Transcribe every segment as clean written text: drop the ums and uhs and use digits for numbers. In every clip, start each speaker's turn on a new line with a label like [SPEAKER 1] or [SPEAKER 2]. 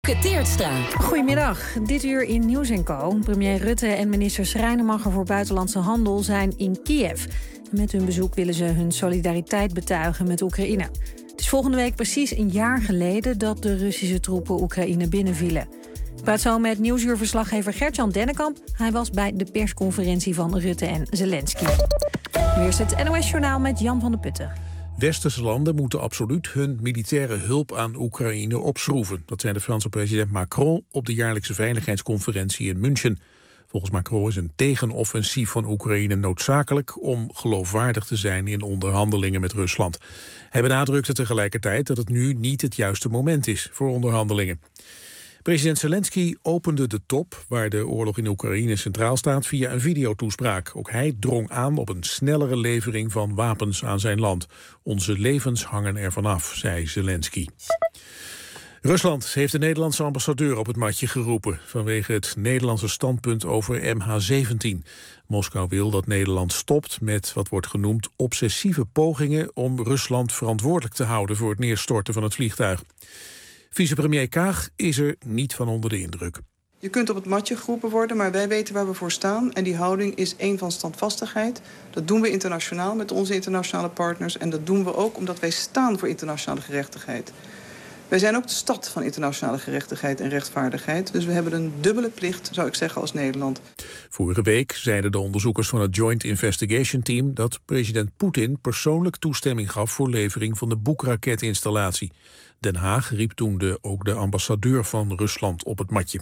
[SPEAKER 1] Teertstra.
[SPEAKER 2] Goedemiddag. Dit uur in Nieuws & Co. Premier Rutte en minister Schrijnemacher voor Buitenlandse Handel zijn in Kiev. Met hun bezoek willen ze hun solidariteit betuigen met Oekraïne. Het is volgende week precies een jaar geleden dat de Russische troepen Oekraïne binnenvielen. Ik praat zo met Nieuwsuur-verslaggever Gert-Jan Dennekamp. Hij was bij de persconferentie van Rutte en Zelensky. Nu eerst het NOS-journaal met Jan van der Putten.
[SPEAKER 3] Westerse landen moeten absoluut hun militaire hulp aan Oekraïne opschroeven. Dat zei de Franse president Macron op de jaarlijkse veiligheidsconferentie in München. Volgens Macron is een tegenoffensief van Oekraïne noodzakelijk om geloofwaardig te zijn in onderhandelingen met Rusland. Hij benadrukte tegelijkertijd dat het nu niet het juiste moment is voor onderhandelingen. President Zelensky opende de top, waar de oorlog in Oekraïne centraal staat, via een videotoespraak. Ook hij drong aan op een snellere levering van wapens aan zijn land. Onze levens hangen ervan af, zei Zelensky. Rusland heeft de Nederlandse ambassadeur op het matje geroepen vanwege het Nederlandse standpunt over MH17. Moskou wil dat Nederland stopt met wat wordt genoemd obsessieve pogingen om Rusland verantwoordelijk te houden voor het neerstorten van het vliegtuig. Vicepremier Kaag is er niet van onder de indruk.
[SPEAKER 4] Je kunt op het matje geroepen worden, maar wij weten waar we voor staan. En die houding is één van standvastigheid. Dat doen we internationaal met onze internationale partners. En dat doen we ook omdat wij staan voor internationale gerechtigheid. Wij zijn ook de stad van internationale gerechtigheid en rechtvaardigheid. Dus we hebben een dubbele plicht, zou ik zeggen, als Nederland.
[SPEAKER 3] Vorige week zeiden de onderzoekers van het Joint Investigation Team dat president Poetin persoonlijk toestemming gaf voor levering van de Buk-raketinstallatie. Den Haag riep toen ook de ambassadeur van Rusland op het matje.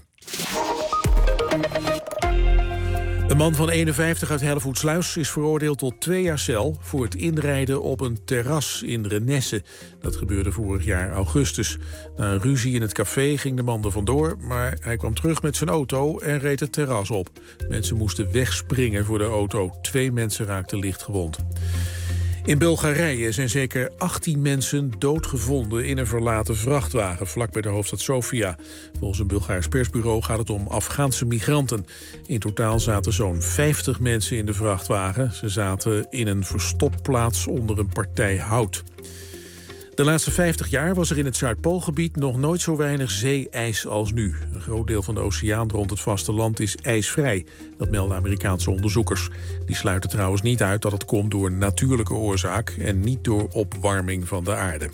[SPEAKER 3] Een man van 51 uit Hellevoetsluis is veroordeeld tot 2 jaar cel voor het inrijden op een terras in Renesse. Dat gebeurde vorig jaar augustus. Na een ruzie in het café ging de man er vandoor, maar hij kwam terug met zijn auto en reed het terras op. Mensen moesten wegspringen voor de auto. 2 mensen raakten licht gewond. In Bulgarije zijn zeker 18 mensen doodgevonden in een verlaten vrachtwagen vlak bij de hoofdstad Sofia. Volgens een Bulgaars persbureau gaat het om Afghaanse migranten. In totaal zaten zo'n 50 mensen in de vrachtwagen. Ze zaten in een verstopplaats onder een partij hout. De laatste 50 jaar was er in het Zuidpoolgebied nog nooit zo weinig zeeijs als nu. Een groot deel van de oceaan rond het vasteland is ijsvrij. Dat melden Amerikaanse onderzoekers. Die sluiten trouwens niet uit dat het komt door natuurlijke oorzaak en niet door opwarming van de aarde.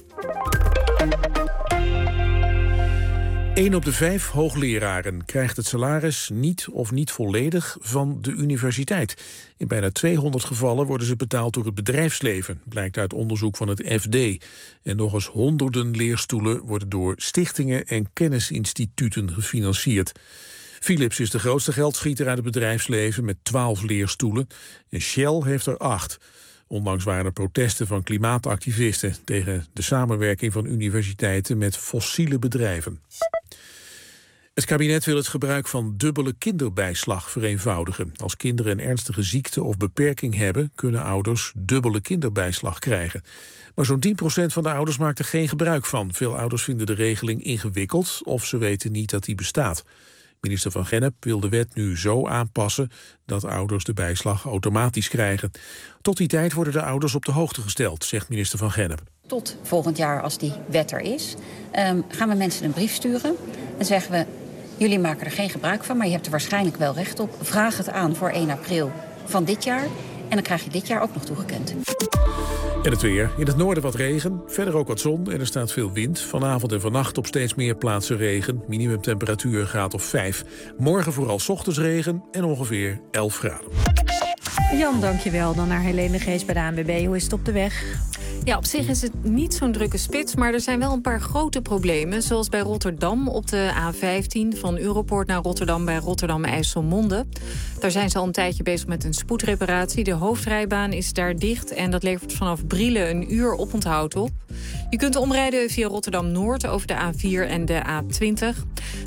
[SPEAKER 3] 1 op de 5 hoogleraren krijgt het salaris niet of niet volledig van de universiteit. In bijna 200 gevallen worden ze betaald door het bedrijfsleven, blijkt uit onderzoek van het FD. En nog eens honderden leerstoelen worden door stichtingen en kennisinstituten gefinancierd. Philips is de grootste geldschieter uit het bedrijfsleven met 12 leerstoelen. En Shell heeft er 8. Onlangs waren er protesten van klimaatactivisten tegen de samenwerking van universiteiten met fossiele bedrijven. Het kabinet wil het gebruik van dubbele kinderbijslag vereenvoudigen. Als kinderen een ernstige ziekte of beperking hebben, kunnen ouders dubbele kinderbijslag krijgen. Maar zo'n 10% van de ouders maakt er geen gebruik van. Veel ouders vinden de regeling ingewikkeld of ze weten niet dat die bestaat. Minister Van Gennep wil de wet nu zo aanpassen dat ouders de bijslag automatisch krijgen. Tot die tijd worden de ouders op de hoogte gesteld, zegt minister Van Gennep.
[SPEAKER 5] Tot volgend jaar, als die wet er is, gaan we mensen een brief sturen. En zeggen we, jullie maken er geen gebruik van, maar je hebt er waarschijnlijk wel recht op. Vraag het aan voor 1 april van dit jaar. En dan krijg je dit jaar ook nog toegekend.
[SPEAKER 3] En het weer. In het noorden wat regen, verder ook wat zon en er staat veel wind. Vanavond en vannacht op steeds meer plaatsen regen. Minimumtemperatuur een graad of 5. Morgen vooral 's ochtends regen en ongeveer 11 graden.
[SPEAKER 2] Jan, dankjewel. Dan naar Helene Gees bij de ANWB. Hoe is het op de weg?
[SPEAKER 1] Ja, op zich is het niet zo'n drukke spits, maar er zijn wel een paar grote problemen. Zoals bij Rotterdam op de A15 van Europoort naar Rotterdam bij Rotterdam-IJsselmonde. Daar zijn ze al een tijdje bezig met een spoedreparatie. De hoofdrijbaan is daar dicht en dat levert vanaf Brielen een uur oponthoud op. Je kunt omrijden via Rotterdam-Noord over de A4 en de A20.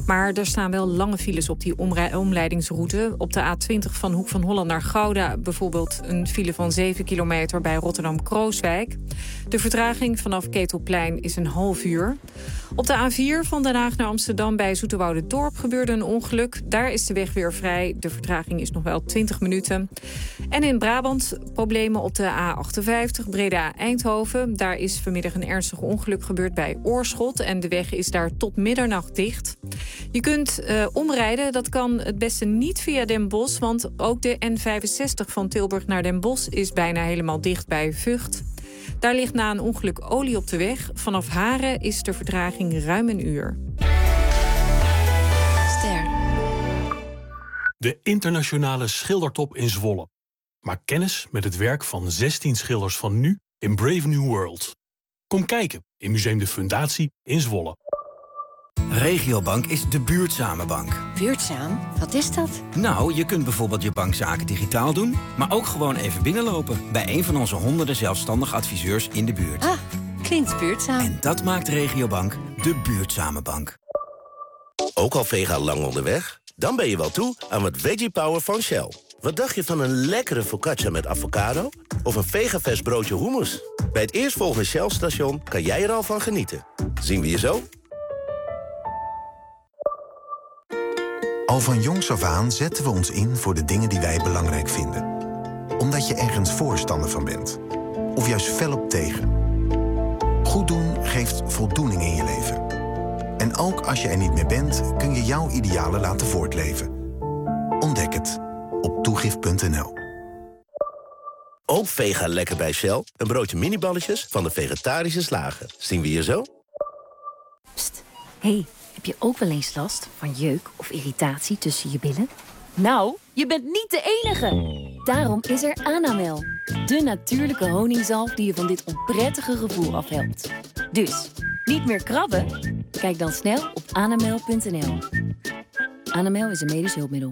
[SPEAKER 1] Maar er staan wel lange files op die omleidingsroute. Op de A20 van Hoek van Holland naar Gouda bijvoorbeeld een file van 7 kilometer bij Rotterdam-Krooswijk. De vertraging vanaf Ketelplein is een half uur. Op de A4 van Den Haag naar Amsterdam bij Zoeterwoude-Dorp gebeurde een ongeluk. Daar is de weg weer vrij. De vertraging is nog wel 20 minuten. En in Brabant problemen op de A58 Breda-Eindhoven. Daar is vanmiddag een ernstig ongeluk gebeurd bij Oorschot. En de weg is daar tot middernacht dicht. Je kunt omrijden, dat kan het beste niet via Den Bosch. Want ook de N65 van Tilburg naar Den Bosch is bijna helemaal dicht bij Vught. Daar ligt na een ongeluk olie op de weg. Vanaf Haren is de vertraging ruim een uur.
[SPEAKER 6] Ster.
[SPEAKER 7] De internationale schildertop in Zwolle. Maak kennis met het werk van 16 schilders van nu in Brave New World. Kom kijken in Museum de Fundatie in Zwolle.
[SPEAKER 8] Regiobank is de buurtzame bank.
[SPEAKER 6] Buurtzaam? Wat is dat?
[SPEAKER 8] Nou, je kunt bijvoorbeeld je bankzaken digitaal doen, maar ook gewoon even binnenlopen bij een van onze honderden zelfstandig adviseurs in de buurt.
[SPEAKER 6] Ah, klinkt buurtzaam.
[SPEAKER 8] En dat maakt Regiobank de buurtzame bank.
[SPEAKER 9] Ook al vega lang onderweg? Dan ben je wel toe aan wat Veggie Power van Shell. Wat dacht je van een lekkere focaccia met avocado? Of een vegavers broodje hummus? Bij het eerstvolgende Shell-station kan jij er al van genieten. Zien we je zo?
[SPEAKER 10] Al van jongs af aan zetten we ons in voor de dingen die wij belangrijk vinden. Omdat je ergens voorstander van bent. Of juist fel op tegen. Goed doen geeft voldoening in je leven. En ook als je er niet meer bent, kun je jouw idealen laten voortleven. Ontdek het op toegift.nl.
[SPEAKER 9] Ook vega lekker bij Shell. Een broodje miniballetjes van de vegetarische slager. Zien we je zo?
[SPEAKER 11] Pst, hey, heb je ook wel eens last van jeuk of irritatie tussen je billen? Nou, je bent niet de enige. Daarom is er Anamel. De natuurlijke honingzalf die je van dit onprettige gevoel afhelpt. Dus, niet meer krabben? Kijk dan snel op anamel.nl. Anamel is een medisch hulpmiddel.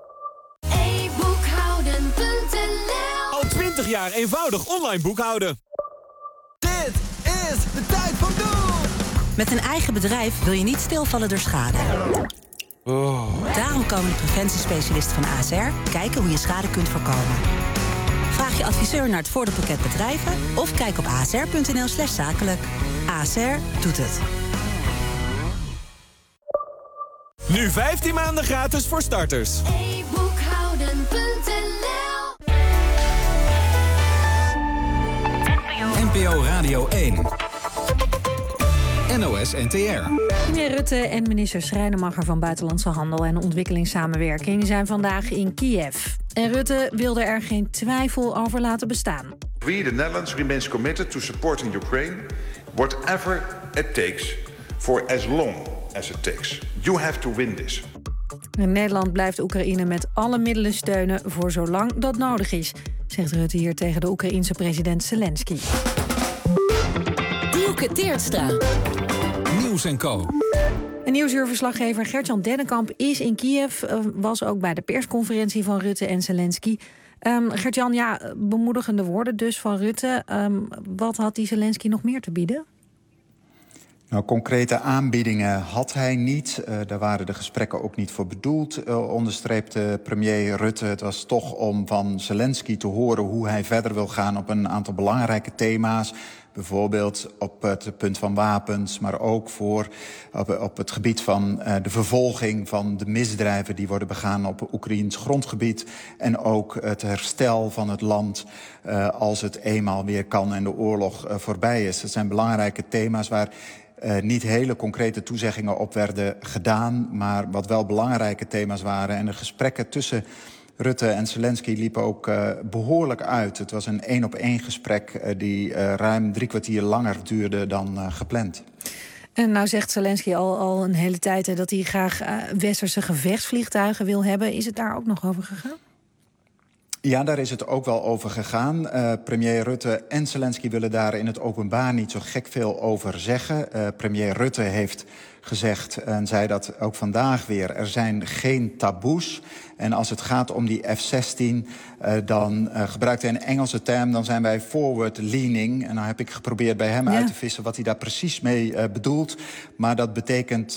[SPEAKER 12] Al 20 jaar eenvoudig online boekhouden.
[SPEAKER 13] Dit is de tijd van doen! Met een eigen bedrijf wil je niet stilvallen door schade. Daarom komen de preventiespecialisten van ASR kijken hoe je schade kunt voorkomen. Vraag je adviseur naar het voordeelpakket bedrijven of kijk op asr.nl/zakelijk. ASR doet het.
[SPEAKER 12] Nu 15 maanden gratis voor starters.
[SPEAKER 14] NPO Radio 1. NOS NTR.
[SPEAKER 2] Premier Rutte en minister Schrijnemacher van Buitenlandse Handel en Ontwikkelingssamenwerking zijn vandaag in Kiev. En Rutte wilde er geen twijfel over laten bestaan.
[SPEAKER 15] We, the Netherlands, remains committed to supporting Ukraine, whatever it takes, for as long as it takes. You have to win this.
[SPEAKER 2] Nederland blijft Oekraïne met alle middelen steunen voor zolang dat nodig is, zegt Rutte hier tegen de Oekraïense president Zelensky.
[SPEAKER 6] Dielke Teertstra.
[SPEAKER 14] Nieuws & Co.
[SPEAKER 2] Een Nieuwsuurverslaggever Gert-Jan Dennekamp is in Kiev, was ook bij de persconferentie van Rutte en Zelensky. Gert-Jan, ja, bemoedigende woorden dus van Rutte. Wat had die Zelensky nog meer te bieden?
[SPEAKER 16] Nou, concrete aanbiedingen had hij niet. Daar waren de gesprekken ook niet voor bedoeld, onderstreepte premier Rutte. Het was toch om van Zelensky te horen hoe hij verder wil gaan op een aantal belangrijke thema's. Bijvoorbeeld op het punt van wapens, maar ook op het gebied van de vervolging van de misdrijven die worden begaan op Oekraïens grondgebied. En ook het herstel van het land als het eenmaal weer kan en de oorlog voorbij is. Dat zijn belangrijke thema's waar niet hele concrete toezeggingen op werden gedaan, maar wat wel belangrijke thema's waren. En de gesprekken tussen Rutte en Zelensky liepen ook behoorlijk uit. Het was een 1-op-1 gesprek die ruim 3 kwartier langer duurde dan gepland.
[SPEAKER 2] En nou zegt Zelensky al een hele tijd dat hij graag westerse gevechtsvliegtuigen wil hebben. Is het daar ook nog over gegaan?
[SPEAKER 16] Ja, daar is het ook wel over gegaan. Premier Rutte en Zelensky willen daar in het openbaar niet zo gek veel over zeggen. Premier Rutte heeft gezegd en zei dat ook vandaag weer. Er zijn geen taboes. En als het gaat om die F-16, dan gebruikt hij een Engelse term. Dan zijn wij forward-leaning. En dan heb ik geprobeerd bij hem uit te vissen wat hij daar precies mee bedoelt. Maar dat betekent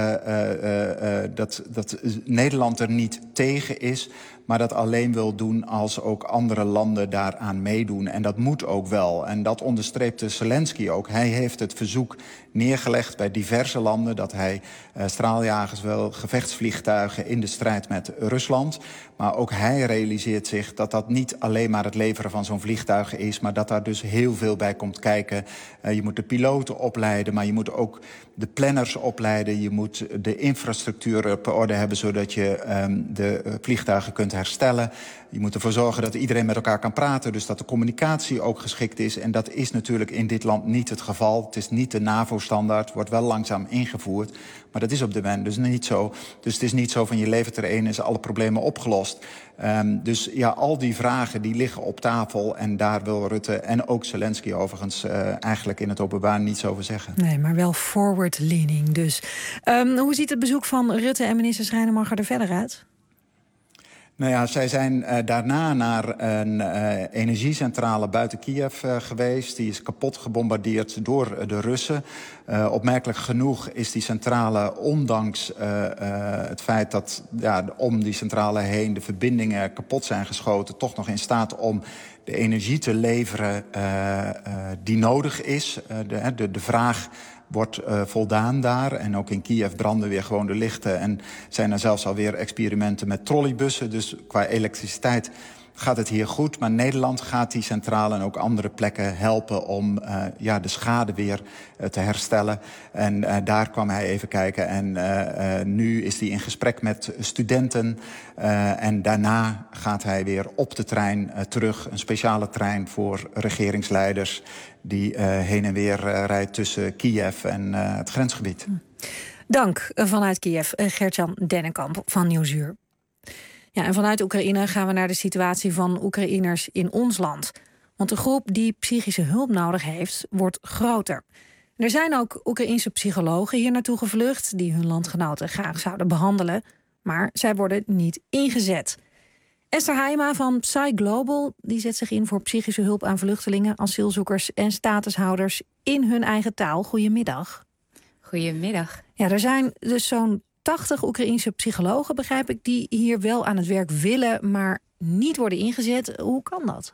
[SPEAKER 16] dat Nederland er niet tegen is, maar dat alleen wil doen als ook andere landen daaraan meedoen. En dat moet ook wel. En dat onderstreepte Zelensky ook. Hij heeft het verzoek neergelegd bij diverse landen dat hij straaljagers wil, gevechtsvliegtuigen in de strijd met Rusland. Maar ook hij realiseert zich dat dat niet alleen maar het leveren van zo'n vliegtuig is, maar dat daar dus heel veel bij komt kijken. Je moet de piloten opleiden, maar je moet ook de planners opleiden. Je moet de infrastructuur op orde hebben, zodat je de vliegtuigen kunt herstellen. Je moet ervoor zorgen dat iedereen met elkaar kan praten, dus dat de communicatie ook geschikt is. En dat is natuurlijk in dit land niet het geval. Het is niet de NAVO-standaard, wordt wel langzaam ingevoerd. Maar dat is op dit moment dus niet zo. Dus het is niet zo van je levert er één en zijn alle problemen opgelost. Dus ja, al die vragen die liggen op tafel. En daar wil Rutte en ook Zelensky overigens eigenlijk in het openbaar niets over zeggen.
[SPEAKER 2] Nee, maar wel forward-leaning dus. Hoe ziet het bezoek van Rutte en minister Schrijnemacher er verder uit?
[SPEAKER 16] Nou ja, zij zijn daarna naar een energiecentrale buiten Kiev geweest. Die is kapot gebombardeerd door de Russen. Opmerkelijk genoeg is die centrale, ondanks het feit dat om die centrale heen de verbindingen kapot zijn geschoten, toch nog in staat om de energie te leveren die nodig is. De vraag wordt voldaan daar. En ook in Kiev branden weer gewoon de lichten. En zijn er zelfs alweer experimenten met trolleybussen. Dus qua elektriciteit gaat het hier goed. Maar Nederland gaat die centrale en ook andere plekken helpen om de schade weer te herstellen. En daar kwam hij even kijken. En nu is hij in gesprek met studenten. En daarna gaat hij weer op de trein terug. Een speciale trein voor regeringsleiders die heen en weer rijdt tussen Kiev en het grensgebied.
[SPEAKER 2] Dank vanuit Kiev, Gert-Jan Dennekamp van Nieuwsuur. Ja, en vanuit Oekraïne gaan we naar de situatie van Oekraïners in ons land. Want de groep die psychische hulp nodig heeft, wordt groter. Er zijn ook Oekraïense psychologen hier naartoe gevlucht die hun landgenoten graag zouden behandelen, maar zij worden niet ingezet. Esther Heijma van Psy Global die zet zich in voor psychische hulp aan vluchtelingen, asielzoekers en statushouders in hun eigen taal. Goedemiddag.
[SPEAKER 17] Goedemiddag.
[SPEAKER 2] Ja, er zijn dus zo'n 80 Oekraïense psychologen, begrijp ik, die hier wel aan het werk willen, maar niet worden ingezet. Hoe kan dat?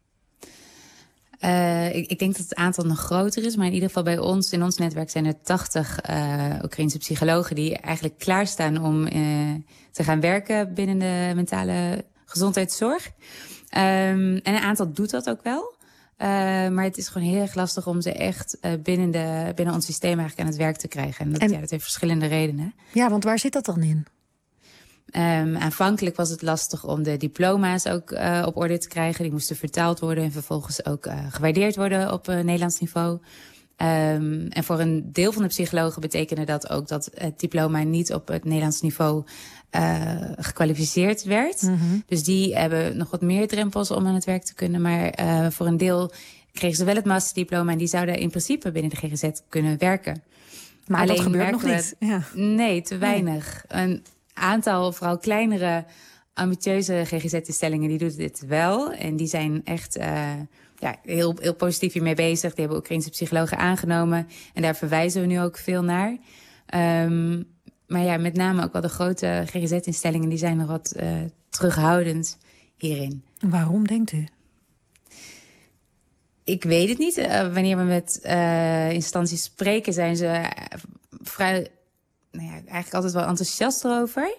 [SPEAKER 17] Ik denk dat het aantal nog groter is. Maar in ieder geval bij ons, in ons netwerk, zijn er 80 Oekraïense psychologen die eigenlijk klaarstaan om te gaan werken binnen de mentale gezondheidszorg. En een aantal doet dat ook wel. Maar het is gewoon heel erg lastig om ze echt binnen ons systeem eigenlijk aan het werk te krijgen. En dat heeft verschillende redenen.
[SPEAKER 2] Ja, want waar zit dat dan in?
[SPEAKER 17] Aanvankelijk was het lastig om de diploma's ook op orde te krijgen. Die moesten vertaald worden en vervolgens ook gewaardeerd worden op Nederlands niveau. En voor een deel van de psychologen betekende dat ook dat het diploma niet op het Nederlands niveau gekwalificeerd werd. Mm-hmm. Dus die hebben nog wat meer drempels om aan het werk te kunnen. Maar voor een deel kregen ze wel het masterdiploma en die zouden in principe binnen de GGZ kunnen werken.
[SPEAKER 2] Maar alleen dat gebeurt nog niet. Ja.
[SPEAKER 17] Nee, te weinig. Een aantal, vooral kleinere, ambitieuze GGZ-instellingen, die doen dit wel. En die zijn echt heel positief hiermee bezig. Die hebben Oekraïense psychologen aangenomen. En daar verwijzen we nu ook veel naar. Maar ja, met name ook wel de grote GGZ-instellingen, die zijn nog wat terughoudend hierin.
[SPEAKER 2] Waarom, denkt u?
[SPEAKER 17] Ik weet het niet. Wanneer we met instanties spreken, zijn ze vrij, eigenlijk altijd wel enthousiast erover.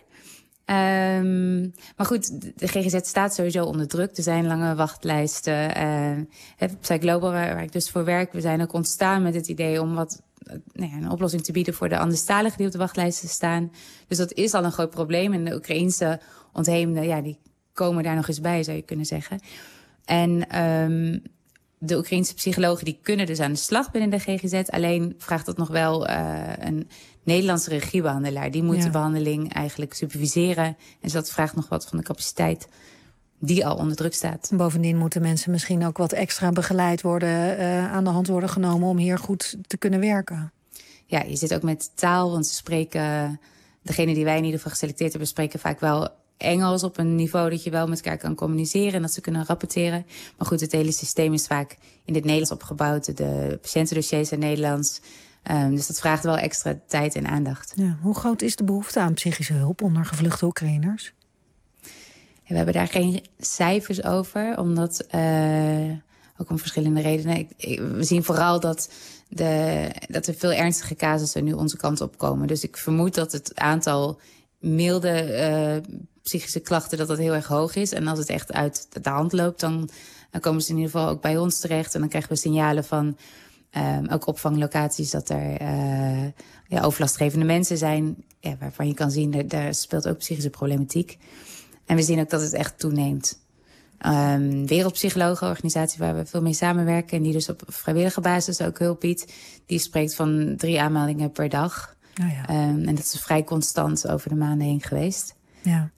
[SPEAKER 17] Maar goed, de GGZ staat sowieso onder druk. Er zijn lange wachtlijsten. Psy Global, waar ik dus voor werk, we zijn ook ontstaan met het idee om een oplossing te bieden voor de anderstaligen die op de wachtlijsten staan. Dus dat is al een groot probleem. En de Oekraïense ontheemden, die komen daar nog eens bij, zou je kunnen zeggen. En de Oekraïense psychologen die kunnen dus aan de slag binnen de GGZ. Alleen vraagt dat nog wel een Nederlandse regiebehandelaar. Die moet de behandeling eigenlijk superviseren. En dus dat vraagt nog wat van de capaciteit die al onder druk staat.
[SPEAKER 2] Bovendien moeten mensen misschien ook wat extra begeleid worden, aan de hand worden genomen om hier goed te kunnen werken.
[SPEAKER 17] je zit ook met taal, want ze spreken... Degene die wij in ieder geval geselecteerd hebben, spreken vaak wel Engels op een niveau dat je wel met elkaar kan communiceren en dat ze kunnen rapporteren. Maar goed, het hele systeem is vaak in het Nederlands opgebouwd. De patiëntendossiers zijn Nederlands. Dus dat vraagt wel extra tijd en aandacht.
[SPEAKER 2] Ja, hoe groot is de behoefte aan psychische hulp onder gevluchte Oekraïners?
[SPEAKER 17] We hebben daar geen cijfers over, omdat ook om verschillende redenen. We zien vooral dat er veel ernstige casussen nu onze kant op komen. Dus ik vermoed dat het aantal milde psychische klachten dat heel erg hoog is. En als het echt uit de hand loopt, dan komen ze in ieder geval ook bij ons terecht. En dan krijgen we signalen van ook opvanglocaties dat er overlastgevende mensen zijn. Ja, waarvan je kan zien, daar speelt ook psychische problematiek. En we zien ook dat het echt toeneemt. Wereldpsychologen, organisatie waar we veel mee samenwerken... en die dus op vrijwillige basis ook hulp biedt... die spreekt van 3 aanmeldingen per dag. Oh ja. En dat is vrij constant over de maanden heen geweest.
[SPEAKER 2] Ja.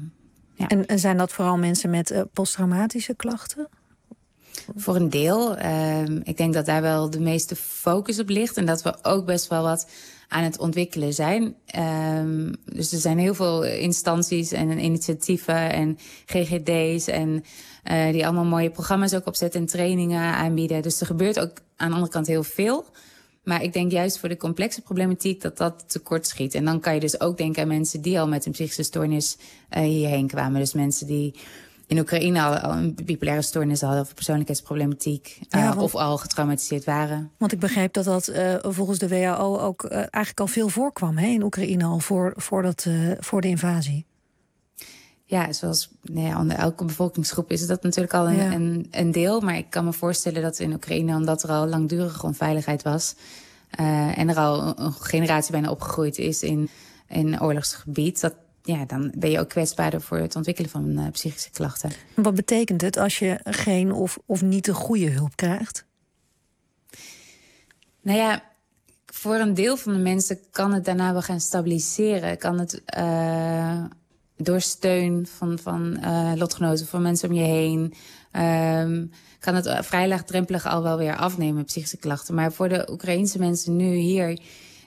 [SPEAKER 2] En zijn dat vooral mensen met posttraumatische klachten?
[SPEAKER 17] Voor een deel. Ik denk dat daar wel de meeste focus op ligt... en dat we ook best wel wat aan het ontwikkelen zijn. Dus er zijn heel veel instanties en initiatieven en GGD's... en die allemaal mooie programma's ook opzetten en trainingen aanbieden. Dus er gebeurt ook aan de andere kant heel veel. Maar ik denk juist voor de complexe problematiek dat tekort schiet. En dan kan je dus ook denken aan mensen die al met een psychische stoornis hierheen kwamen. Dus mensen die in Oekraïne al een bipolaire stoornis hadden... of persoonlijkheidsproblematiek, of al getraumatiseerd waren.
[SPEAKER 2] Want ik begreep dat volgens de WHO ook eigenlijk al veel voorkwam... Hè, in Oekraïne al voor de invasie.
[SPEAKER 17] Ja, zoals onder elke bevolkingsgroep is dat natuurlijk al een deel. Maar ik kan me voorstellen dat in Oekraïne, omdat er al langdurige onveiligheid was... en er al een generatie bijna opgegroeid is in oorlogsgebied... dan ben je ook kwetsbaarder voor het ontwikkelen van psychische klachten.
[SPEAKER 2] Wat betekent het als je geen of niet de goede hulp krijgt?
[SPEAKER 17] Nou ja, voor een deel van de mensen kan het daarna wel gaan stabiliseren. Kan het door steun van lotgenoten, van mensen om je heen... kan het vrij laagdrempelig al wel weer afnemen, psychische klachten. Maar voor de Oekraïense mensen nu hier...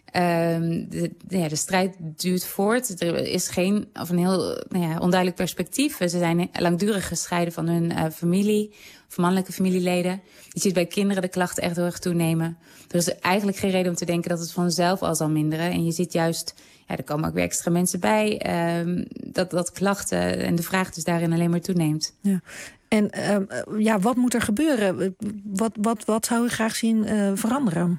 [SPEAKER 17] de strijd duurt voort. Er is een heel onduidelijk perspectief. Ze zijn langdurig gescheiden van hun familie, of mannelijke familieleden. Je ziet bij kinderen de klachten echt heel erg toenemen. Er is eigenlijk geen reden om te denken dat het vanzelf al zal minderen. En je ziet juist, er komen ook weer extra mensen bij, dat klachten en de vraag dus daarin alleen maar toeneemt.
[SPEAKER 2] Ja. En wat moet er gebeuren? Wat zou u graag zien veranderen?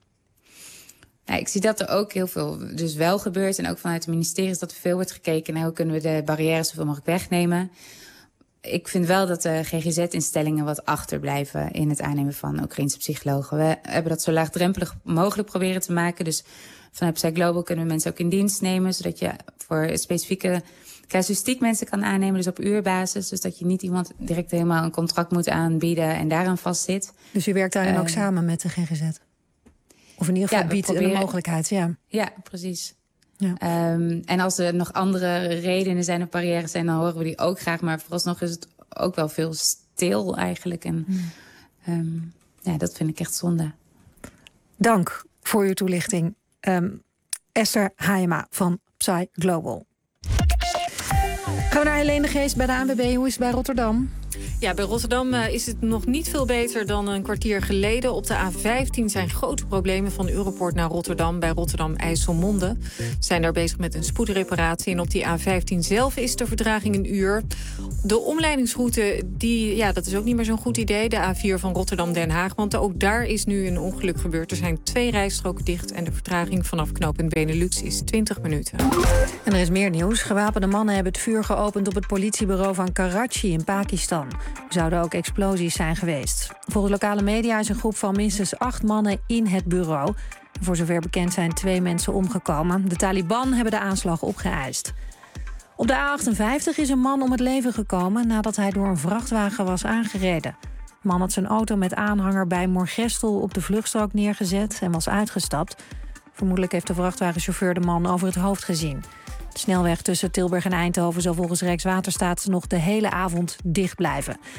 [SPEAKER 17] Nou, ik zie dat er ook heel veel dus wel gebeurt. En ook vanuit het ministerie is dat er veel wordt gekeken naar hoe kunnen we de barrières zoveel mogelijk wegnemen. Ik vind wel dat de GGZ-instellingen wat achterblijven in het aannemen van Oekraïense psychologen. We hebben dat zo laagdrempelig mogelijk proberen te maken. Dus vanuit Psy Global kunnen we mensen ook in dienst nemen, zodat je voor specifieke casuïstiek mensen kan aannemen, dus op uurbasis. Dus dat je niet iemand direct helemaal een contract moet aanbieden en daaraan vastzit.
[SPEAKER 2] Dus u werkt daarin ook samen met de GGZ? Of in ieder geval biedt de mogelijkheid,
[SPEAKER 17] Ja, precies. Ja. En als er nog andere redenen zijn of barrières zijn, dan horen we die ook graag. Maar vooralsnog is het ook wel veel stil eigenlijk. En dat vind ik echt zonde.
[SPEAKER 2] Dank voor uw toelichting. Esther Hayema van Psy Global. Gaan we naar Helene de Geest bij de ANWB. Hoe is het bij Rotterdam?
[SPEAKER 1] Ja, bij Rotterdam is het nog niet veel beter dan een kwartier geleden. Op de A15 zijn grote problemen van Europoort naar Rotterdam... bij Rotterdam-IJsselmonde. Ze zijn daar bezig met een spoedreparatie. En op die A15 zelf is de vertraging 1 uur. De omleidingsroute, dat is ook niet meer zo'n goed idee. De A4 van Rotterdam-Den Haag. Want ook daar is nu een ongeluk gebeurd. Er zijn 2 rijstroken dicht. En de vertraging vanaf knooppunt Benelux is 20 minuten.
[SPEAKER 2] En er is meer nieuws. Gewapende mannen hebben het vuur geopend op het politiebureau van Karachi in Pakistan. Er zouden ook explosies zijn geweest. Volgens lokale media is een groep van minstens 8 mannen in het bureau. Voor zover bekend zijn 2 mensen omgekomen. De Taliban hebben de aanslag opgeëist. Op de A58 is een man om het leven gekomen nadat hij door een vrachtwagen was aangereden. De man had zijn auto met aanhanger bij Moergestel op de vluchtstrook neergezet en was uitgestapt. Vermoedelijk heeft de vrachtwagenchauffeur de man over het hoofd gezien. De snelweg tussen Tilburg en Eindhoven zal volgens Rijkswaterstaat nog de hele avond dicht blijven.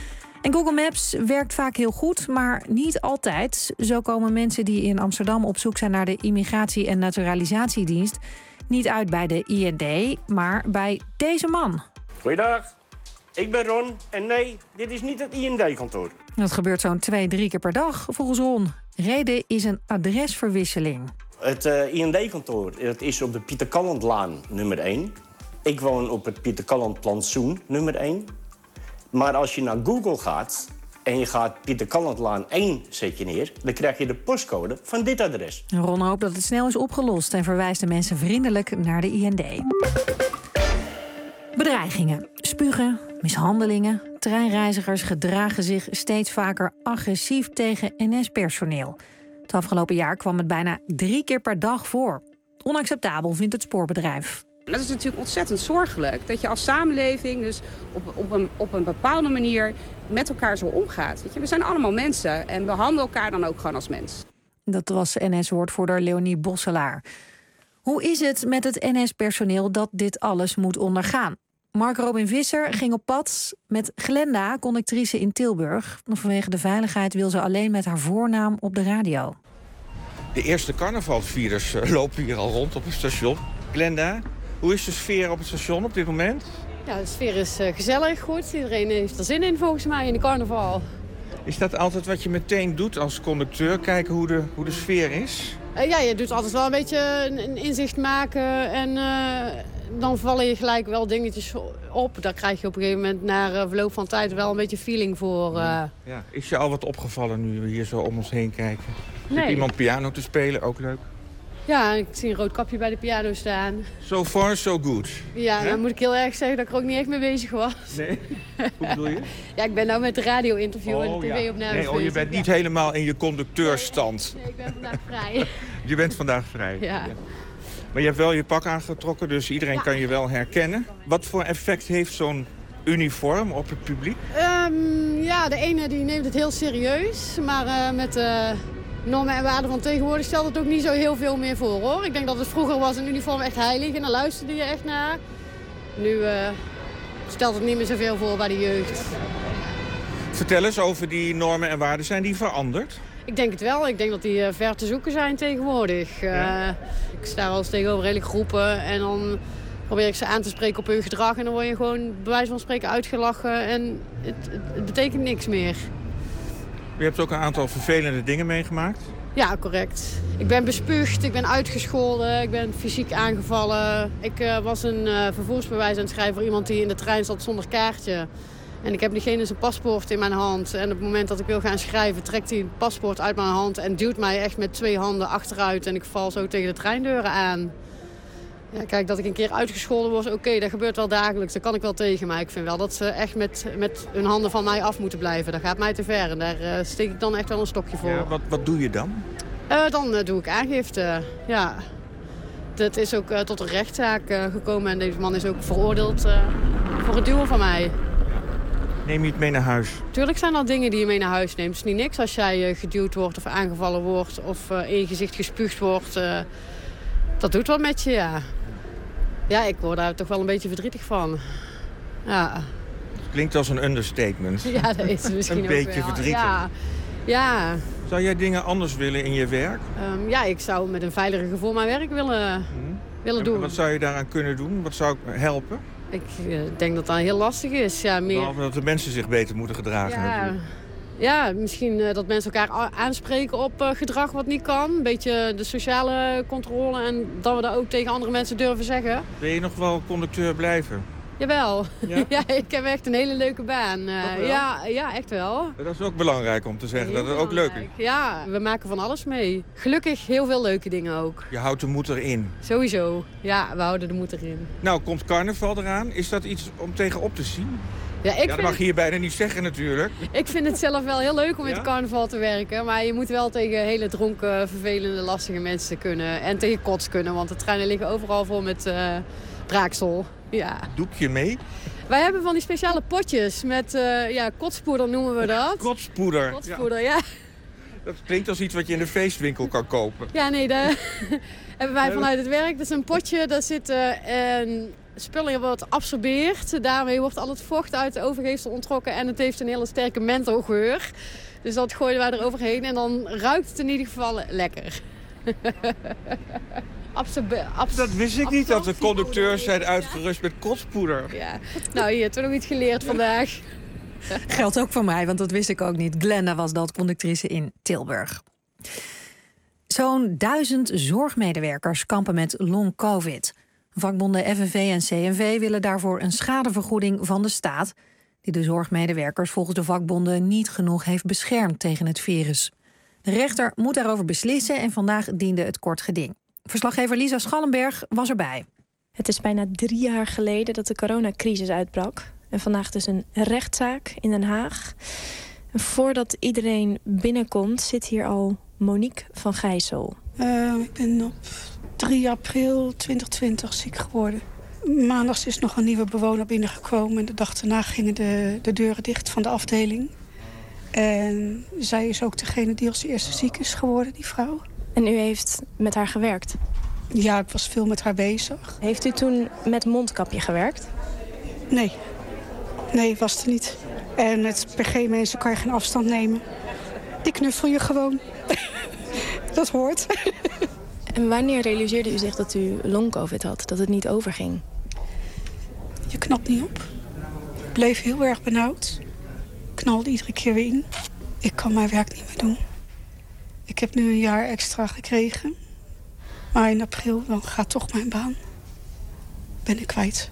[SPEAKER 2] En Google Maps werkt vaak heel goed, maar niet altijd. Zo komen mensen die in Amsterdam op zoek zijn naar de Immigratie- en Naturalisatiedienst niet uit bij de IND, maar bij deze man.
[SPEAKER 18] Goeiedag, ik ben Ron en nee, dit is niet het IND-kantoor.
[SPEAKER 2] Dat gebeurt zo'n 2-3 keer per dag, volgens Ron. Reden is een adresverwisseling.
[SPEAKER 18] Het IND-kantoor is op de Pieter Callandlaan nummer 1. Ik woon op het Pieter Calland plantsoen nummer 1. Maar als je naar Google gaat en je gaat Pieter Callandlaan 1 zet je neer, dan krijg je de postcode van dit adres.
[SPEAKER 2] Ron hoopt dat het snel is opgelost en verwijst de mensen vriendelijk naar de IND. Bedreigingen, spugen, mishandelingen. Treinreizigers gedragen zich steeds vaker agressief tegen NS-personeel. Het afgelopen jaar kwam het bijna 3 keer per dag voor. Onacceptabel vindt het spoorbedrijf.
[SPEAKER 19] Dat is natuurlijk ontzettend zorgelijk. Dat je als samenleving dus op een bepaalde manier met elkaar zo omgaat. Weet je, we zijn allemaal mensen en behandelen elkaar dan ook gewoon als mens.
[SPEAKER 2] Dat was NS-woordvoerder Leonie Bosselaar. Hoe is het met het NS-personeel dat dit alles moet ondergaan? Mark Robin Visser ging op pad met Glenda, conductrice in Tilburg. Vanwege de veiligheid wil ze alleen met haar voornaam op de radio.
[SPEAKER 20] De eerste carnavalsvierders lopen hier al rond op het station. Glenda, hoe is de sfeer op het station op dit moment?
[SPEAKER 21] Ja, de sfeer is gezellig, goed. Iedereen heeft er zin in volgens mij in de carnaval.
[SPEAKER 20] Is dat altijd wat je meteen doet als conducteur? Kijken hoe de sfeer is?
[SPEAKER 21] Ja, je doet altijd wel een beetje een inzicht maken en dan vallen je gelijk wel dingetjes op. Daar krijg je op een gegeven moment na verloop van tijd wel een beetje feeling voor.
[SPEAKER 20] Ja. Is je al wat opgevallen nu we hier zo om ons heen kijken?
[SPEAKER 21] Nee.
[SPEAKER 20] Zit iemand piano te spelen, ook leuk?
[SPEAKER 21] Ja, ik zie een rood kapje bij de piano staan.
[SPEAKER 20] So far, so good.
[SPEAKER 21] Ja, dan moet ik heel erg zeggen dat ik er ook niet echt mee bezig was.
[SPEAKER 20] Nee? Hoe bedoel je?
[SPEAKER 21] Ja, ik ben nou met de radio-interview en de tv-opnames
[SPEAKER 20] Nee, je bent niet helemaal in je conducteurstand.
[SPEAKER 21] Nee, ik ben vandaag vrij.
[SPEAKER 20] Je bent vandaag vrij.
[SPEAKER 21] Ja.
[SPEAKER 20] Maar je hebt wel je pak aangetrokken, dus iedereen kan je wel herkennen. Wat voor effect heeft zo'n uniform op het publiek?
[SPEAKER 21] Ja, de ene die neemt het heel serieus, maar met normen en waarden van tegenwoordig stelt het ook niet zo heel veel meer voor, hoor. Ik denk dat het vroeger was een uniform echt heilig en daar luisterde je echt naar. Nu stelt het niet meer zoveel voor bij de jeugd.
[SPEAKER 20] Vertel eens over die normen en waarden. Zijn die veranderd?
[SPEAKER 21] Ik denk het wel. Ik denk dat die ver te zoeken zijn tegenwoordig. Ik sta wel eens tegenover redelijk groepen en dan probeer ik ze aan te spreken op hun gedrag. En dan word je gewoon bij wijze van spreken uitgelachen en het betekent niks meer.
[SPEAKER 20] Je hebt ook een aantal vervelende dingen meegemaakt?
[SPEAKER 21] Ja, correct. Ik ben bespuugd, ik ben uitgescholden, ik ben fysiek aangevallen. Ik was een vervoersbewijs aan het schrijven voor iemand die in de trein zat zonder kaartje. En ik heb diegene zijn paspoort in mijn hand. En op het moment dat ik wil gaan schrijven, trekt hij het paspoort uit mijn hand en duwt mij echt met 2 handen achteruit. En ik val zo tegen de treindeuren aan. Ja, kijk, dat ik een keer uitgescholden word, oké, dat gebeurt wel dagelijks. Dat kan ik wel tegen, maar ik vind wel dat ze echt met hun handen van mij af moeten blijven. Dat gaat mij te ver en daar steek ik dan echt wel een stokje voor.
[SPEAKER 20] Ja, wat doe je dan?
[SPEAKER 21] Dan doe ik aangifte, ja. Dat is ook tot een rechtszaak gekomen en deze man is ook veroordeeld voor het duwen van mij.
[SPEAKER 20] Neem je het mee naar huis?
[SPEAKER 21] Tuurlijk zijn dat dingen die je mee naar huis neemt. Het is niet niks als jij geduwd wordt of aangevallen wordt of in je gezicht gespuugd wordt. Dat doet wat met je, ja. Ja, ik word daar toch wel een beetje verdrietig van. Ja.
[SPEAKER 20] Het klinkt als een understatement.
[SPEAKER 21] Ja, dat is misschien
[SPEAKER 20] een beetje
[SPEAKER 21] wel.
[SPEAKER 20] verdrietig.
[SPEAKER 21] Ja.
[SPEAKER 20] Zou jij dingen anders willen in je werk?
[SPEAKER 21] Ja, ik zou met een veiliger gevoel mijn werk willen doen.
[SPEAKER 20] Wat zou je daaraan kunnen doen? Wat zou helpen?
[SPEAKER 21] Ik denk dat dat heel lastig is. Ja, meer...
[SPEAKER 20] Behalve dat de mensen zich beter moeten gedragen.
[SPEAKER 21] Ja. Ja, misschien dat mensen elkaar aanspreken op gedrag wat niet kan. Een beetje de sociale controle en dat we dat ook tegen andere mensen durven zeggen.
[SPEAKER 20] Wil je nog wel conducteur blijven?
[SPEAKER 21] Jawel.
[SPEAKER 20] Ja?
[SPEAKER 21] Ja, ik heb echt een hele leuke baan. Ja, echt wel.
[SPEAKER 20] Dat is ook belangrijk om te zeggen, dat het ook leuk is.
[SPEAKER 21] Ja, we maken van alles mee. Gelukkig heel veel leuke dingen ook.
[SPEAKER 20] Je houdt de moed erin.
[SPEAKER 21] Sowieso. Ja, we houden de moed erin.
[SPEAKER 20] Nou, komt carnaval eraan. Is dat iets om tegenop te zien?
[SPEAKER 21] Ja,
[SPEAKER 20] dat mag je hier bijna niet zeggen natuurlijk.
[SPEAKER 21] Ik vind het zelf wel heel leuk om in het carnaval te werken. Maar je moet wel tegen hele dronken, vervelende, lastige mensen kunnen. En tegen kots kunnen, want de treinen liggen overal vol met braaksel. Ja.
[SPEAKER 20] Doekje mee?
[SPEAKER 21] Wij hebben van die speciale potjes met kotspoeder noemen we dat.
[SPEAKER 20] Kotspoeder?
[SPEAKER 21] Kotspoeder, ja.
[SPEAKER 20] Dat klinkt als iets wat je in de feestwinkel kan kopen.
[SPEAKER 21] Ja, nee, hebben wij vanuit het werk. Dat is een potje, daar zit spullen wat absorbeert. Daarmee wordt al het vocht uit de overgeefsel onttrokken en het heeft een hele sterke mentholgeur. Dus dat gooien wij eroverheen en dan ruikt het in ieder geval lekker.
[SPEAKER 20] Dat wist ik niet, dat de conducteurs zijn uitgerust met kotspoeder.
[SPEAKER 21] Ja. Nou, hier, toch nog iets geleerd vandaag.
[SPEAKER 2] Geldt ook voor mij, want dat wist ik ook niet. Glenda was dat, conductrice in Tilburg. Zo'n 1000 zorgmedewerkers kampen met long-covid. Vakbonden FNV en CNV willen daarvoor een schadevergoeding van de staat, die de zorgmedewerkers volgens de vakbonden niet genoeg heeft beschermd tegen het virus. De rechter moet daarover beslissen en vandaag diende het kort geding. Verslaggever Lisa Schallenberg was erbij.
[SPEAKER 4] Het is bijna 3 jaar geleden dat de coronacrisis uitbrak. En vandaag dus een rechtszaak in Den Haag. En voordat iedereen binnenkomt zit hier al Monique van Gijssel.
[SPEAKER 22] Ik ben op 3 april 2020 ziek geworden. Maandags is nog een nieuwe bewoner binnengekomen. En de dag daarna gingen de deuren dicht van de afdeling. En zij is ook degene die als eerste ziek is geworden, die vrouw.
[SPEAKER 4] En u heeft met haar gewerkt?
[SPEAKER 22] Ja, ik was veel met haar bezig.
[SPEAKER 4] Heeft u toen met mondkapje gewerkt?
[SPEAKER 22] Nee, was er niet. En met PG-mensen kan je geen afstand nemen. Die knuffel je gewoon. Dat hoort.
[SPEAKER 4] En wanneer realiseerde u zich dat u long-covid had? Dat het niet overging?
[SPEAKER 22] Je knapt niet op. Ik bleef heel erg benauwd. Knalde iedere keer weer in. Ik kan mijn werk niet meer doen. Ik heb nu een jaar extra gekregen. Maar in april dan gaat toch mijn baan. Ben ik kwijt.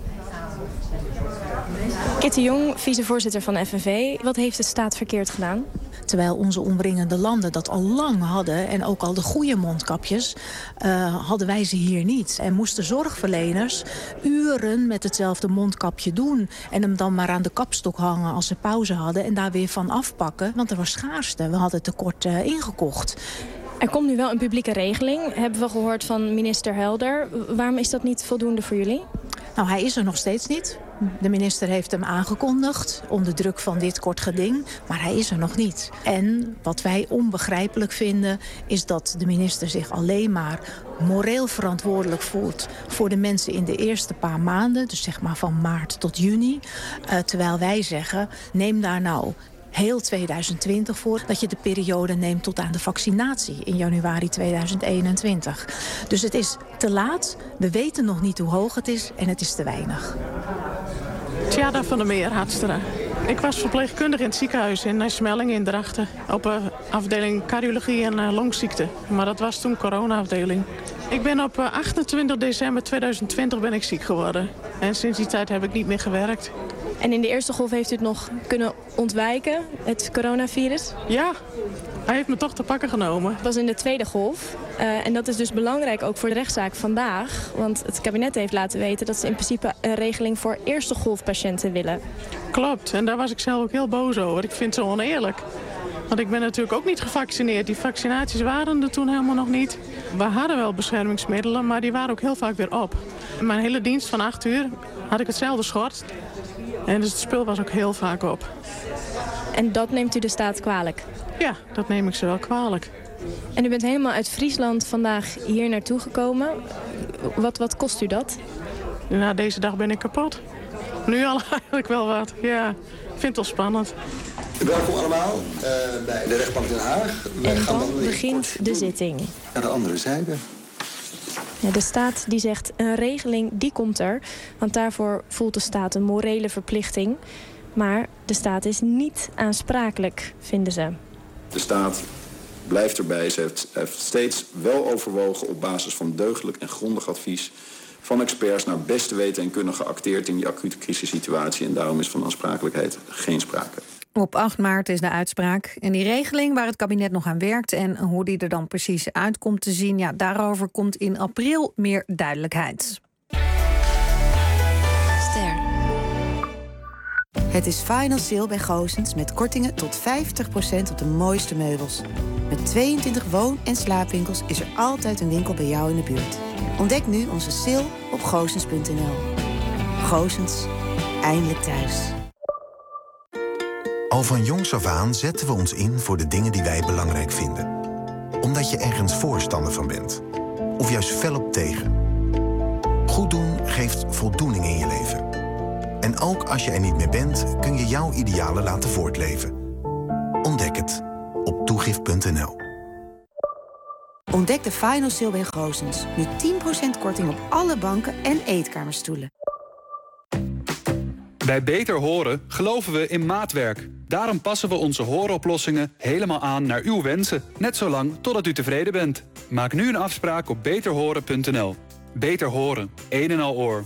[SPEAKER 4] Kitty Jong, vicevoorzitter van FNV. Wat heeft de staat verkeerd gedaan?
[SPEAKER 23] Terwijl onze omringende landen dat al lang hadden, en ook al de goede mondkapjes, hadden wij ze hier niet. En moesten zorgverleners uren met hetzelfde mondkapje doen en hem dan maar aan de kapstok hangen als ze pauze hadden en daar weer van afpakken, want er was schaarste. We hadden tekort ingekocht.
[SPEAKER 4] Er komt nu wel een publieke regeling, hebben we gehoord van minister Helder. Waarom is dat niet voldoende voor jullie?
[SPEAKER 23] Nou, hij is er nog steeds niet. De minister heeft hem aangekondigd onder druk van dit kort geding, maar hij is er nog niet. En wat wij onbegrijpelijk vinden is dat de minister zich alleen maar moreel verantwoordelijk voelt voor de mensen in de eerste paar maanden, dus zeg maar van maart tot juni. Terwijl wij zeggen, neem daar nou heel 2020 voor, dat je de periode neemt tot aan de vaccinatie in januari 2021. Dus het is te laat, we weten nog niet hoe hoog het is en het is te weinig.
[SPEAKER 24] Tjada van der Meer, Hartstra. Ik was verpleegkundige in het ziekenhuis in Nijsmelling in Drachten. Op afdeling cardiologie en longziekte. Maar dat was toen corona-afdeling. Ik ben op 28 december 2020 ben ik ziek geworden. En sinds die tijd heb ik niet meer gewerkt.
[SPEAKER 4] En in de eerste golf heeft u het nog kunnen ontwijken, het coronavirus?
[SPEAKER 24] Ja, hij heeft me toch te pakken genomen.
[SPEAKER 4] Het was in de tweede golf. En dat is dus belangrijk ook voor de rechtszaak vandaag. Want het kabinet heeft laten weten dat ze in principe een regeling voor eerste golfpatiënten willen.
[SPEAKER 24] Klopt, en daar was ik zelf ook heel boos over. Ik vind het zo oneerlijk. Want ik ben natuurlijk ook niet gevaccineerd. Die vaccinaties waren er toen helemaal nog niet. We hadden wel beschermingsmiddelen, maar die waren ook heel vaak weer op. In mijn hele dienst van 8 uur had ik hetzelfde schort. En dus het spul was ook heel vaak op.
[SPEAKER 4] En dat neemt u de staat kwalijk?
[SPEAKER 24] Ja, dat neem ik ze wel kwalijk.
[SPEAKER 4] En u bent helemaal uit Friesland vandaag hier naartoe gekomen. Wat kost u dat?
[SPEAKER 24] Na deze dag ben ik kapot. Nu al eigenlijk wel wat. Ja, ik vind het wel spannend.
[SPEAKER 25] Welkom allemaal bij de rechtbank Den Haag.
[SPEAKER 4] En dan begint de zitting.
[SPEAKER 25] Aan de andere zijde.
[SPEAKER 4] Ja, de staat die zegt een regeling die komt er. Want daarvoor voelt de staat een morele verplichting. Maar de staat is niet aansprakelijk, vinden ze.
[SPEAKER 26] De staat blijft erbij. Ze heeft steeds wel overwogen op basis van deugdelijk en grondig advies van experts naar beste weten en kunnen geacteerd in die acute crisissituatie. En daarom is van aansprakelijkheid geen sprake.
[SPEAKER 2] Op 8 maart is de uitspraak. En die regeling waar het kabinet nog aan werkt en hoe die er dan precies uitkomt te zien, ja, daarover komt in april meer duidelijkheid.
[SPEAKER 27] Ster. Het is final sale bij Goossens met kortingen tot 50% op de mooiste meubels. Met 22 woon- en slaapwinkels is er altijd een winkel bij jou in de buurt. Ontdek nu onze sale op goossens.nl. Goossens, eindelijk thuis.
[SPEAKER 10] Al van jongs af aan zetten we ons in voor de dingen die wij belangrijk vinden. Omdat je ergens voorstander van bent. Of juist felop tegen? Goed doen geeft voldoening in je leven. En ook als je er niet meer bent, kun je jouw idealen laten voortleven. Ontdek het op toegift.nl.
[SPEAKER 27] Ontdek de Final Sale bij Goosens. Nu 10% korting op alle banken en eetkamerstoelen.
[SPEAKER 3] Bij Beter Horen geloven we in maatwerk. Daarom passen we onze hooroplossingen helemaal aan naar uw wensen. Net zolang totdat u tevreden bent. Maak nu een afspraak op beterhoren.nl. Beter Horen, een en al oor.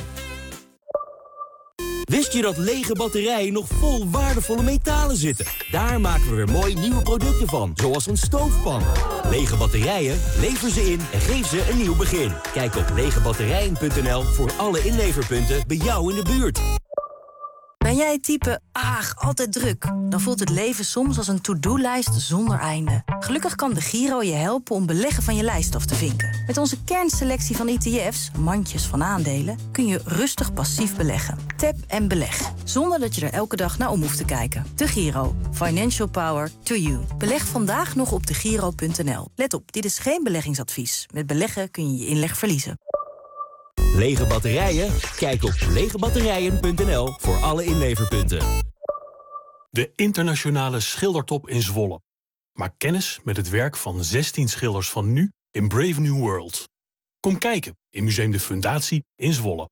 [SPEAKER 5] Wist je dat lege batterijen nog vol waardevolle metalen zitten? Daar maken we weer mooi nieuwe producten van, zoals een stoofpan. Lege batterijen, lever ze in en geef ze een nieuw begin. Kijk op legebatterijen.nl voor alle inleverpunten bij jou in de buurt.
[SPEAKER 7] Ben jij het type, altijd druk? Dan voelt het leven soms als een to-do-lijst zonder einde. Gelukkig kan de Giro je helpen om beleggen van je lijst af te vinken. Met onze kernselectie van ETF's, mandjes van aandelen, kun je rustig passief beleggen. Tap en beleg, zonder dat je er elke dag naar om hoeft te kijken. De Giro. Financial power to you. Beleg vandaag nog op degiro.nl. Let op, dit is geen beleggingsadvies. Met beleggen kun je je inleg verliezen.
[SPEAKER 5] Lege batterijen? Kijk op legebatterijen.nl voor alle inleverpunten.
[SPEAKER 8] De internationale schildertop in Zwolle. Maak kennis met het werk van 16 schilders van nu in Brave New World. Kom kijken in Museum de Fundatie in Zwolle.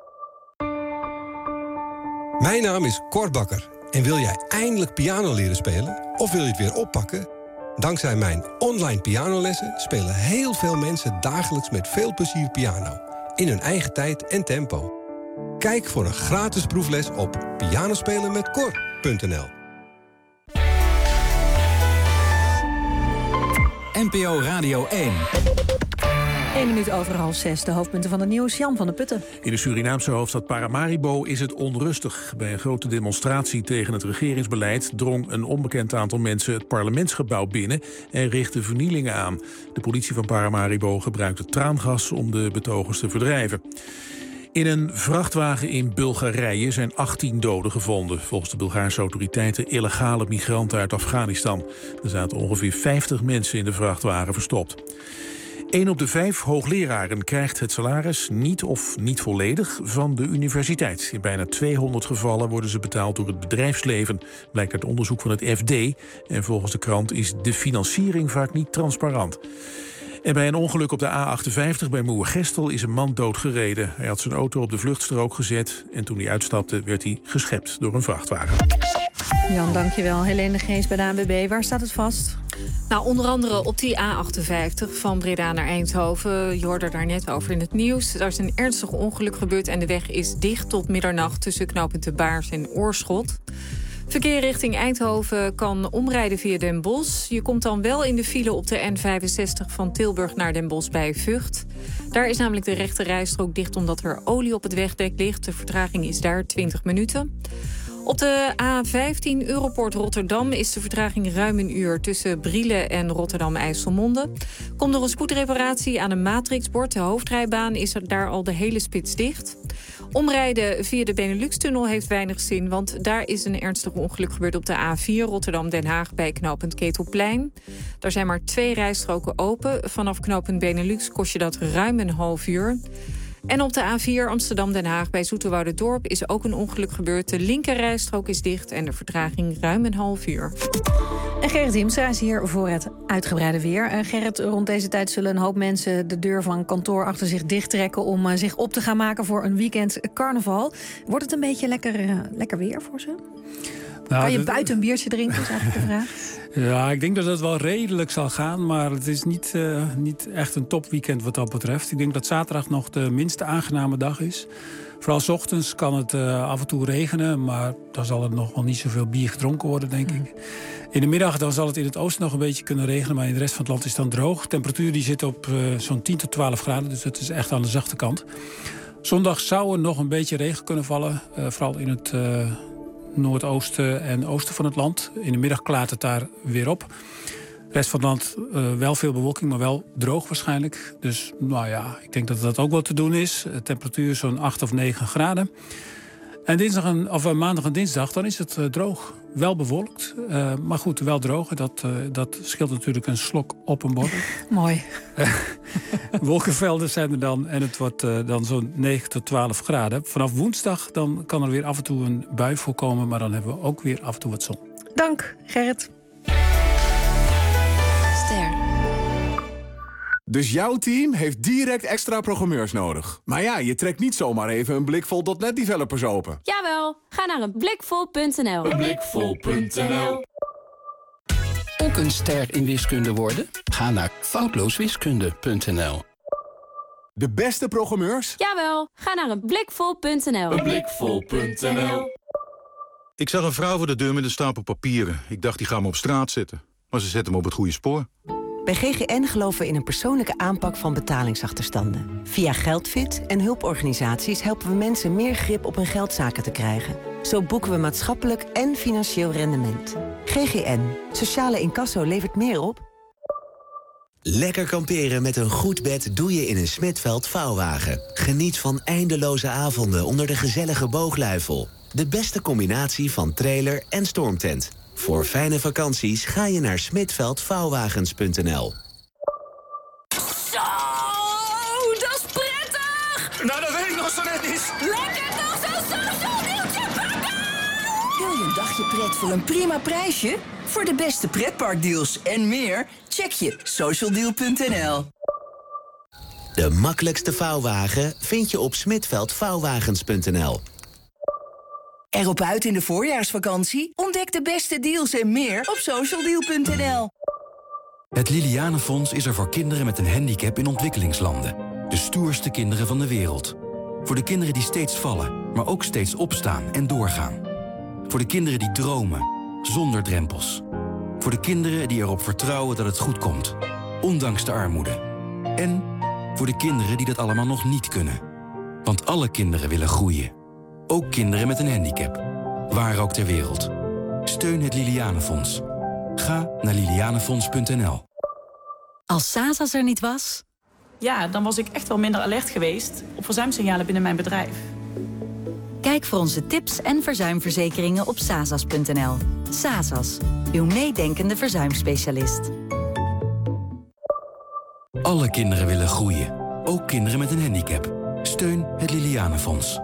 [SPEAKER 9] Mijn naam is Cor Bakker. En wil jij eindelijk piano leren spelen? Of wil je het weer oppakken? Dankzij mijn online pianolessen spelen heel veel mensen dagelijks met veel plezier piano. In hun eigen tijd en tempo. Kijk voor een gratis proefles op pianospelenmetcor.nl.
[SPEAKER 14] NPO Radio 1.
[SPEAKER 2] 1 minuut over 5:30, de hoofdpunten van het nieuws. Jan van der Putten.
[SPEAKER 11] In de Surinaamse hoofdstad Paramaribo is het onrustig. Bij een grote demonstratie tegen het regeringsbeleid drong een onbekend aantal mensen het parlementsgebouw binnen en richtte vernielingen aan. De politie van Paramaribo gebruikte traangas om de betogers te verdrijven. In een vrachtwagen in Bulgarije zijn 18 doden gevonden. Volgens de Bulgaarse autoriteiten illegale migranten uit Afghanistan. Er zaten ongeveer 50 mensen in de vrachtwagen verstopt. 1 op de 5 hoogleraren krijgt het salaris niet of niet volledig van de universiteit. In bijna 200 gevallen worden ze betaald door het bedrijfsleven, blijkt uit onderzoek van het FD. En volgens de krant is de financiering vaak niet transparant. En bij een ongeluk op de A58 bij Moergestel is een man doodgereden. Hij had zijn auto op de vluchtstrook gezet en toen hij uitstapte werd hij geschept door een vrachtwagen.
[SPEAKER 2] Jan, dankjewel. Helene de Geest bij de ANWB. Waar staat het vast?
[SPEAKER 1] Nou, onder andere op die A58 van Breda naar Eindhoven. Je hoorde daar net over in het nieuws. Daar is een ernstig ongeluk gebeurd en de weg is dicht tot middernacht tussen knooppunt De Baars en Oorschot. Verkeer richting Eindhoven kan omrijden via Den Bosch. Je komt dan wel in de file op de N65 van Tilburg naar Den Bosch bij Vught. Daar is namelijk de rechte rijstrook dicht omdat er olie op het wegdek ligt. De vertraging is daar 20 minuten. Op de A15 Europoort Rotterdam is de vertraging ruim een uur tussen Brielen en Rotterdam-IJsselmonde. Komt door een spoedreparatie aan een matrixbord. De hoofdrijbaan is er daar al de hele spits dicht. Omrijden via de Benelux-tunnel heeft weinig zin, want daar is een ernstig ongeluk gebeurd op de A4 Rotterdam-Den Haag bij knooppunt Ketelplein. Daar zijn maar 2 rijstroken open. Vanaf knooppunt Benelux kost je dat ruim een half uur. En op de A4 Amsterdam-Den Haag bij Zoeterwoude-Dorp is ook een ongeluk gebeurd. De linkerrijstrook is dicht en de vertraging ruim een half uur.
[SPEAKER 2] En Gerrit Hiemstra is hier voor het uitgebreide weer. Gerrit, rond deze tijd zullen een hoop mensen de deur van kantoor achter zich dichttrekken om zich op te gaan maken voor een weekend carnaval. Wordt het een beetje lekker weer voor ze? Nou, kan je buiten een biertje drinken, is eigenlijk de vraag.
[SPEAKER 13] Ja, ik denk dat het wel redelijk zal gaan, maar het is niet echt een topweekend wat dat betreft. Ik denk dat zaterdag nog de minste aangename dag is. Vooral 's ochtends kan het af en toe regenen, maar dan zal er nog wel niet zoveel bier gedronken worden, denk ik. In de middag dan zal het in het oosten nog een beetje kunnen regenen, maar in de rest van het land is het dan droog. De temperatuur die zit op zo'n 10 tot 12 graden, dus dat is echt aan de zachte kant. Zondag zou er nog een beetje regen kunnen vallen, vooral in het noordoosten en oosten van het land. In de middag klaart het daar weer op. De rest van het land wel veel bewolking, maar wel droog waarschijnlijk. Dus nou ja, ik denk dat dat ook wel te doen is. Temperatuur zo'n 8 of 9 graden. En maandag en dinsdag, dan is het droog. Wel bewolkt, maar goed, wel droog. Dat scheelt natuurlijk een slok op een borrel.
[SPEAKER 2] Mooi.
[SPEAKER 13] Wolkenvelden zijn er dan en het wordt dan zo'n 9 tot 12 graden. Vanaf woensdag dan kan er weer af en toe een bui voorkomen, maar dan hebben we ook weer af en toe wat zon.
[SPEAKER 2] Dank, Gerrit.
[SPEAKER 6] Ster. Dus jouw team heeft direct extra programmeurs nodig. Maar ja, je trekt niet zomaar even een Blikvol.net developers open.
[SPEAKER 12] Jawel, ga naar een blikvol.nl.
[SPEAKER 6] Blikvol.nl.
[SPEAKER 14] Ook een ster in wiskunde worden? Ga naar foutlooswiskunde.nl.
[SPEAKER 6] De beste programmeurs?
[SPEAKER 12] Jawel, ga naar een blikvol.nl.
[SPEAKER 6] Blikvol.nl.
[SPEAKER 15] Ik zag een vrouw voor de deur met een stapel papieren. Ik dacht, die gaan me op straat zetten. Maar ze zetten me op het goede spoor.
[SPEAKER 16] Bij GGN geloven we in een persoonlijke aanpak van betalingsachterstanden. Via Geldfit en hulporganisaties helpen we mensen meer grip op hun geldzaken te krijgen. Zo boeken we maatschappelijk en financieel rendement. GGN. Sociale incasso levert meer op.
[SPEAKER 17] Lekker kamperen met een goed bed doe je in een Smetveld vouwwagen. Geniet van eindeloze avonden onder de gezellige boogluifel. De beste combinatie van trailer en stormtent. Voor fijne vakanties ga je naar smitveldvouwwagens.nl.
[SPEAKER 12] Zo, dat is prettig!
[SPEAKER 6] Nou, dat weet ik nog zo net niet.
[SPEAKER 12] Lekker toch zo'n social deeltje pakken!
[SPEAKER 18] Wil je een dagje pret voor een prima prijsje? Voor de beste pretparkdeals en meer, check je socialdeal.nl.
[SPEAKER 17] De makkelijkste vouwwagen vind je op smitveldvouwwagens.nl.
[SPEAKER 18] Erop uit in de voorjaarsvakantie? Ontdek de beste deals en meer op socialdeal.nl.
[SPEAKER 19] Het Lilianenfonds is er voor kinderen met een handicap in ontwikkelingslanden. De stoerste kinderen van de wereld. Voor de kinderen die steeds vallen, maar ook steeds opstaan en doorgaan. Voor de kinderen die dromen, zonder drempels. Voor de kinderen die erop vertrouwen dat het goed komt, ondanks de armoede. En voor de kinderen die dat allemaal nog niet kunnen. Want alle kinderen willen groeien. Ook kinderen met een handicap. Waar ook ter wereld. Steun het Lilianenfonds. Ga naar lilianenfonds.nl.
[SPEAKER 28] Als Sasas er niet was? Ja, dan was ik echt wel minder alert geweest op verzuimsignalen binnen mijn bedrijf. Kijk voor onze tips en verzuimverzekeringen op sasas.nl. Sasas, uw meedenkende verzuimspecialist.
[SPEAKER 19] Alle kinderen willen groeien. Ook kinderen met een handicap. Steun het Lilianenfonds.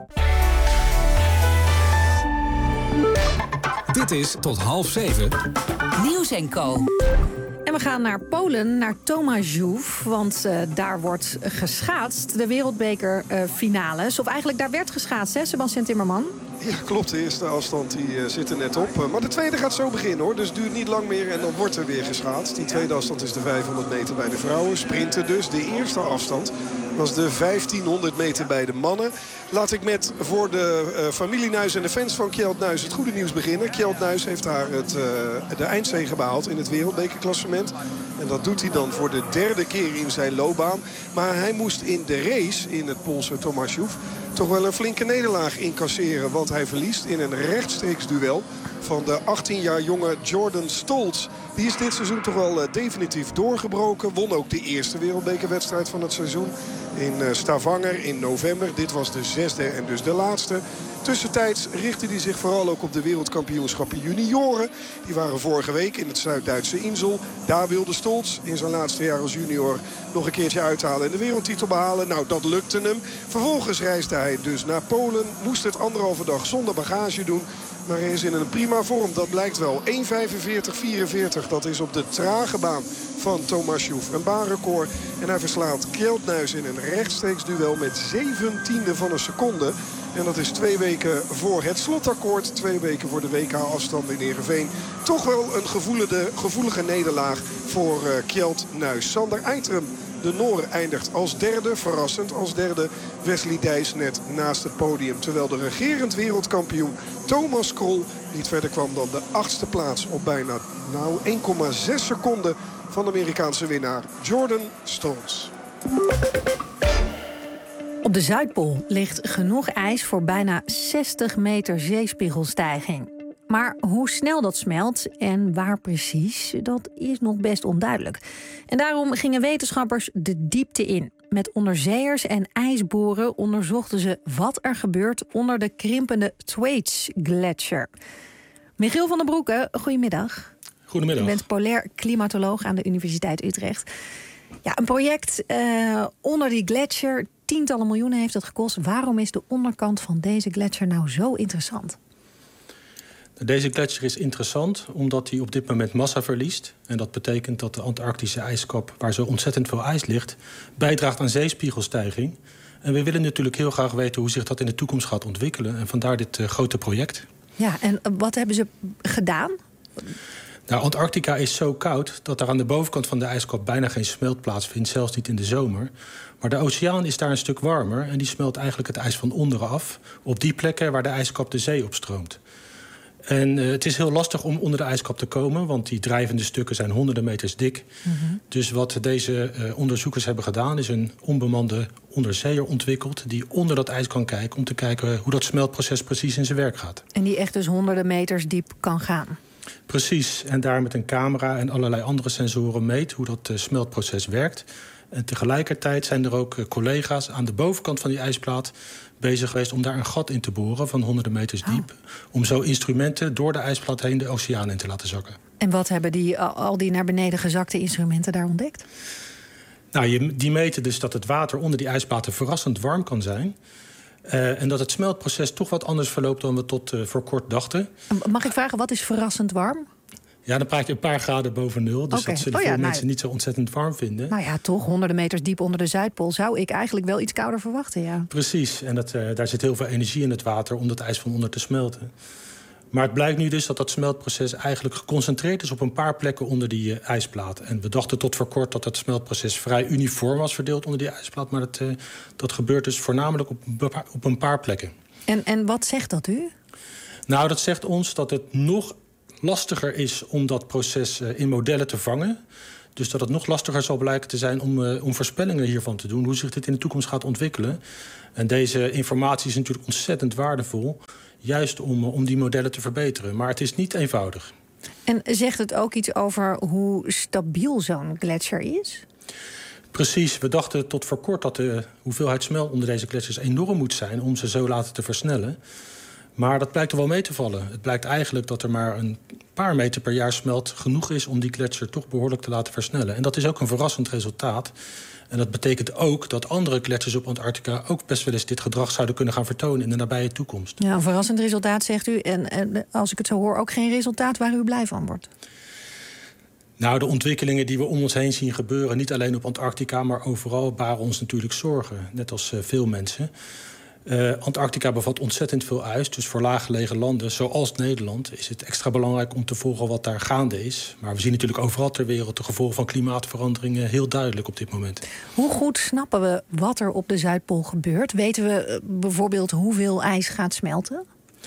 [SPEAKER 14] Dit is tot 6:30.
[SPEAKER 18] Nieuws & Co.
[SPEAKER 2] En we gaan naar Polen, naar Tomaszów, want daar wordt geschaatst. De wereldbekerfinales. Of eigenlijk daar werd geschaatst, hè, Sebastian Timmerman?
[SPEAKER 29] Ja, klopt. De eerste afstand die zit er net op. Maar de tweede gaat zo beginnen, hoor. Dus het duurt niet lang meer en dan wordt er weer geschaatst. Die tweede afstand is de 500 meter bij de vrouwen. Sprinten dus. De eerste afstand was de 1500 meter bij de mannen. Laat ik met voor de familie Nuis en de fans van Kjeld Nuis het goede nieuws beginnen. Kjeld Nuis heeft daar de eindzege behaald in het wereldbekerklassement. En dat doet hij dan voor de derde keer in zijn loopbaan. Maar hij moest in de race in het Poolse Tomaszów toch wel een flinke nederlaag incasseren. Want hij verliest in een rechtstreeks duel van de 18 jaar jonge Jordan Stolz. Die is dit seizoen toch wel definitief doorgebroken. Won ook de eerste wereldbekerwedstrijd van het seizoen in Stavanger in november. Dit was de 6e en dus de laatste. Tussentijds richtte hij zich vooral ook op de wereldkampioenschappen junioren. Die waren vorige week in het Zuid-Duitse Insel. Daar wilde Stolz in zijn laatste jaar als junior nog een keertje uithalen en de wereldtitel behalen. Nou, dat lukte hem. Vervolgens reisde hij dus naar Polen. Moest het 1,5 dag zonder bagage doen. Maar hij is in een prima vorm, dat blijkt wel. 1:45-44, dat is op de trage baan van Tomaszów. Een baanrecord. En hij verslaat Kjeld Nuis in een rechtstreeks duel met 17e van een seconde. En dat is 2 weken voor het slotakkoord. 2 weken voor de WK-afstand in Heerenveen. Toch wel een gevoelige nederlaag voor Kjeld Nuis. Sander Eitrum, de Noor, eindigt als derde. Verrassend als derde. Wesley Dijs net naast het podium. Terwijl de regerend wereldkampioen Thomas Krol niet verder kwam dan de 8e plaats op bijna 1,6 seconden van de Amerikaanse winnaar Jordan Stolz.
[SPEAKER 2] Op de Zuidpool ligt genoeg ijs voor bijna 60 meter zeespiegelstijging. Maar hoe snel dat smelt en waar precies, dat is nog best onduidelijk. En daarom gingen wetenschappers de diepte in. Met onderzeeërs en ijsboren onderzochten ze wat er gebeurt onder de krimpende Thwaites Gletsjer. Michiel van den Broeke, goedemiddag.
[SPEAKER 4] Goedemiddag.
[SPEAKER 2] U bent polair klimatoloog aan de Universiteit Utrecht. Ja, een project onder die gletsjer, tientallen miljoenen heeft het gekost. Waarom is de onderkant van deze gletsjer nou zo interessant?
[SPEAKER 4] Deze gletsjer is interessant omdat hij op dit moment massa verliest. En dat betekent dat de Antarctische ijskap, waar zo ontzettend veel ijs ligt, bijdraagt aan zeespiegelstijging. En we willen natuurlijk heel graag weten hoe zich dat in de toekomst gaat ontwikkelen. En vandaar dit grote project.
[SPEAKER 2] Ja, en wat hebben ze gedaan?
[SPEAKER 4] Nou, Antarctica is zo koud dat er aan de bovenkant van de ijskap bijna geen smelt plaatsvindt, zelfs niet in de zomer. Maar de oceaan is daar een stuk warmer en die smelt eigenlijk het ijs van onderen af, op die plekken waar de ijskap de zee opstroomt. En het is heel lastig om onder de ijskap te komen, want die drijvende stukken zijn honderden meters dik. Mm-hmm. Dus wat deze onderzoekers hebben gedaan, is een onbemande onderzeeër ontwikkeld die onder dat ijs kan kijken om te kijken hoe dat smeltproces precies in zijn werk gaat.
[SPEAKER 2] En die echt dus honderden meters diep kan gaan?
[SPEAKER 4] Precies, en daar met een camera en allerlei andere sensoren meet hoe dat smeltproces werkt. En tegelijkertijd zijn er ook collega's aan de bovenkant van die ijsplaat bezig geweest om daar een gat in te boren van honderden meters diep. Om zo instrumenten door de ijsplaat heen de oceaan in te laten zakken.
[SPEAKER 2] En wat hebben al die naar beneden gezakte instrumenten daar ontdekt?
[SPEAKER 4] Nou, die meten dus dat het water onder die ijsplaten verrassend warm kan zijn. En dat het smeltproces toch wat anders verloopt dan we tot voor kort dachten.
[SPEAKER 2] Mag ik vragen, wat is verrassend warm?
[SPEAKER 4] Ja, dan praat je een paar graden boven nul. Dus dat zullen veel mensen niet zo ontzettend warm vinden.
[SPEAKER 2] Nou ja, toch, honderden meters diep onder de Zuidpool zou ik eigenlijk wel iets kouder verwachten, ja.
[SPEAKER 4] Precies, en daar zit heel veel energie in het water om dat ijs van onder te smelten. Maar het blijkt nu dus dat dat smeltproces eigenlijk geconcentreerd is op een paar plekken onder die ijsplaat. En we dachten tot voor kort dat het smeltproces vrij uniform was verdeeld onder die ijsplaat. Maar dat gebeurt dus voornamelijk op een paar plekken.
[SPEAKER 2] En wat zegt dat u?
[SPEAKER 4] Nou, dat zegt ons dat het nog lastiger is om dat proces in modellen te vangen. Dus dat het nog lastiger zal blijken te zijn om voorspellingen hiervan te doen, hoe zich dit in de toekomst gaat ontwikkelen. En deze informatie is natuurlijk ontzettend waardevol, juist om die modellen te verbeteren. Maar het is niet eenvoudig.
[SPEAKER 2] En zegt het ook iets over hoe stabiel zo'n gletsjer is?
[SPEAKER 4] Precies, we dachten tot voor kort dat de hoeveelheid smelt onder deze gletsjers enorm moet zijn om ze zo laten te versnellen. Maar dat blijkt er wel mee te vallen. Het blijkt eigenlijk dat er maar een paar meter per jaar smelt genoeg is om die gletsjer toch behoorlijk te laten versnellen. En dat is ook een verrassend resultaat. En dat betekent ook dat andere gletsjers op Antarctica ook best wel eens dit gedrag zouden kunnen gaan vertonen in de nabije toekomst.
[SPEAKER 2] Ja, een verrassend resultaat, zegt u. En als ik het zo hoor, ook geen resultaat waar u blij van wordt.
[SPEAKER 4] Nou, de ontwikkelingen die we om ons heen zien gebeuren, niet alleen op Antarctica, maar overal, baren ons natuurlijk zorgen. Net als veel mensen. Antarctica bevat ontzettend veel ijs. Dus voor laaggelegen landen, zoals Nederland, is het extra belangrijk om te volgen wat daar gaande is. Maar we zien natuurlijk overal ter wereld de gevolgen van klimaatveranderingen heel duidelijk op dit moment.
[SPEAKER 2] Hoe goed snappen we wat er op de Zuidpool gebeurt? Weten we bijvoorbeeld hoeveel ijs gaat smelten?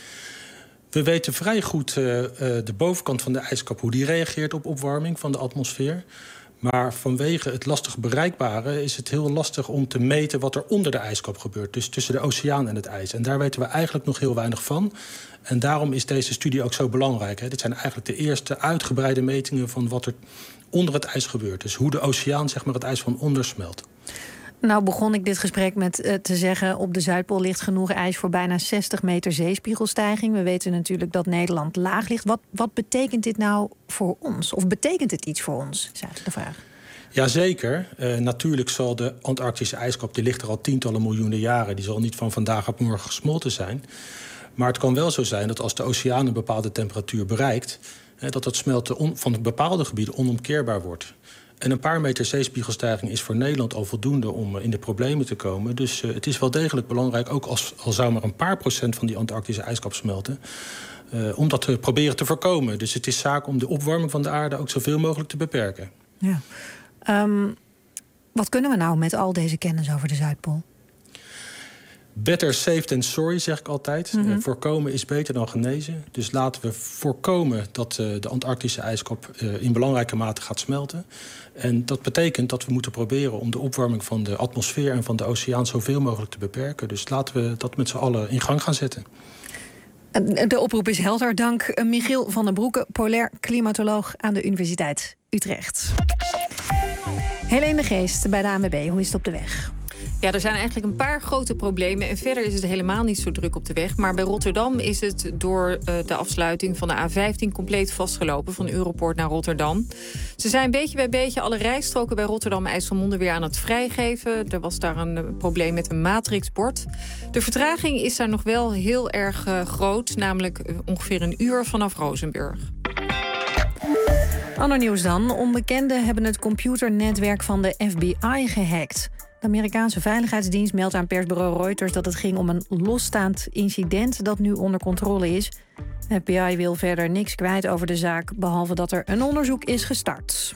[SPEAKER 4] We weten vrij goed de bovenkant van de ijskap, hoe die reageert op opwarming van de atmosfeer. Maar vanwege het lastig bereikbare is het heel lastig om te meten wat er onder de ijskap gebeurt. Dus tussen de oceaan en het ijs. En daar weten we eigenlijk nog heel weinig van. En daarom is deze studie ook zo belangrijk. Hè. Dit zijn eigenlijk de eerste uitgebreide metingen van wat er onder het ijs gebeurt. Dus hoe de oceaan zeg maar, het ijs van onder smelt.
[SPEAKER 2] Nou begon ik dit gesprek met te zeggen, op de Zuidpool ligt genoeg ijs voor bijna 60 meter zeespiegelstijging. We weten natuurlijk dat Nederland laag ligt. Wat betekent dit nou voor ons? Of betekent het iets voor ons, is eigenlijk de vraag.
[SPEAKER 4] Jazeker. Natuurlijk zal de Antarctische ijskap, die ligt er al tientallen miljoenen jaren. Die zal niet van vandaag op morgen gesmolten zijn. Maar het kan wel zo zijn dat als de oceaan een bepaalde temperatuur bereikt, dat het smelten van bepaalde gebieden onomkeerbaar wordt. En een paar meter zeespiegelstijging is voor Nederland al voldoende om in de problemen te komen. Dus het is wel degelijk belangrijk, ook al zou maar een paar procent van die Antarctische ijskap smelten, om dat te proberen te voorkomen. Dus het is zaak om de opwarming van de aarde ook zoveel mogelijk te beperken.
[SPEAKER 2] Ja. Wat kunnen we nou met al deze kennis over de Zuidpool?
[SPEAKER 4] Better safe than sorry, zeg ik altijd. Mm-hmm. Voorkomen is beter dan genezen. Dus laten we voorkomen dat de Antarctische ijskap in belangrijke mate gaat smelten. En dat betekent dat we moeten proberen om de opwarming van de atmosfeer en van de oceaan zoveel mogelijk te beperken. Dus laten we dat met z'n allen in gang gaan zetten.
[SPEAKER 2] De oproep is helder. Dank Michiel van den Broeke, polair klimatoloog aan de Universiteit Utrecht. Helene de Geest bij de ANWB. Hoe is het op de weg?
[SPEAKER 1] Ja, er zijn eigenlijk een paar grote problemen. En verder is het helemaal niet zo druk op de weg. Maar bij Rotterdam is het door de afsluiting van de A15 compleet vastgelopen. Van Europoort naar Rotterdam. Ze zijn beetje bij beetje alle rijstroken bij Rotterdam-IJsselmonde weer aan het vrijgeven. Er was daar een probleem met een matrixbord. De vertraging is daar nog wel heel erg groot. Namelijk ongeveer een uur vanaf Rozenburg.
[SPEAKER 2] Ander nieuws dan. Onbekenden hebben het computernetwerk van de FBI gehackt. De Amerikaanse Veiligheidsdienst meldt aan persbureau Reuters dat het ging om een losstaand incident dat nu onder controle is. De FBI wil verder niks kwijt over de zaak, behalve dat er een onderzoek is gestart.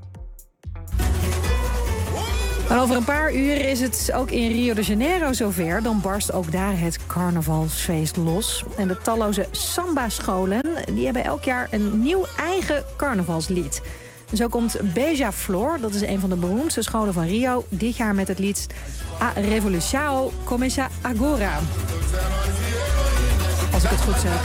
[SPEAKER 2] Maar over een paar uur is het ook in Rio de Janeiro zover. Dan barst ook daar het carnavalsfeest los. En de talloze samba-scholen die hebben elk jaar een nieuw eigen carnavalslied. Zo komt Beija-Flor, dat is een van de beroemdste scholen van Rio, dit jaar met het lied A Revolução Começa Agora. Als ik het goed zeg.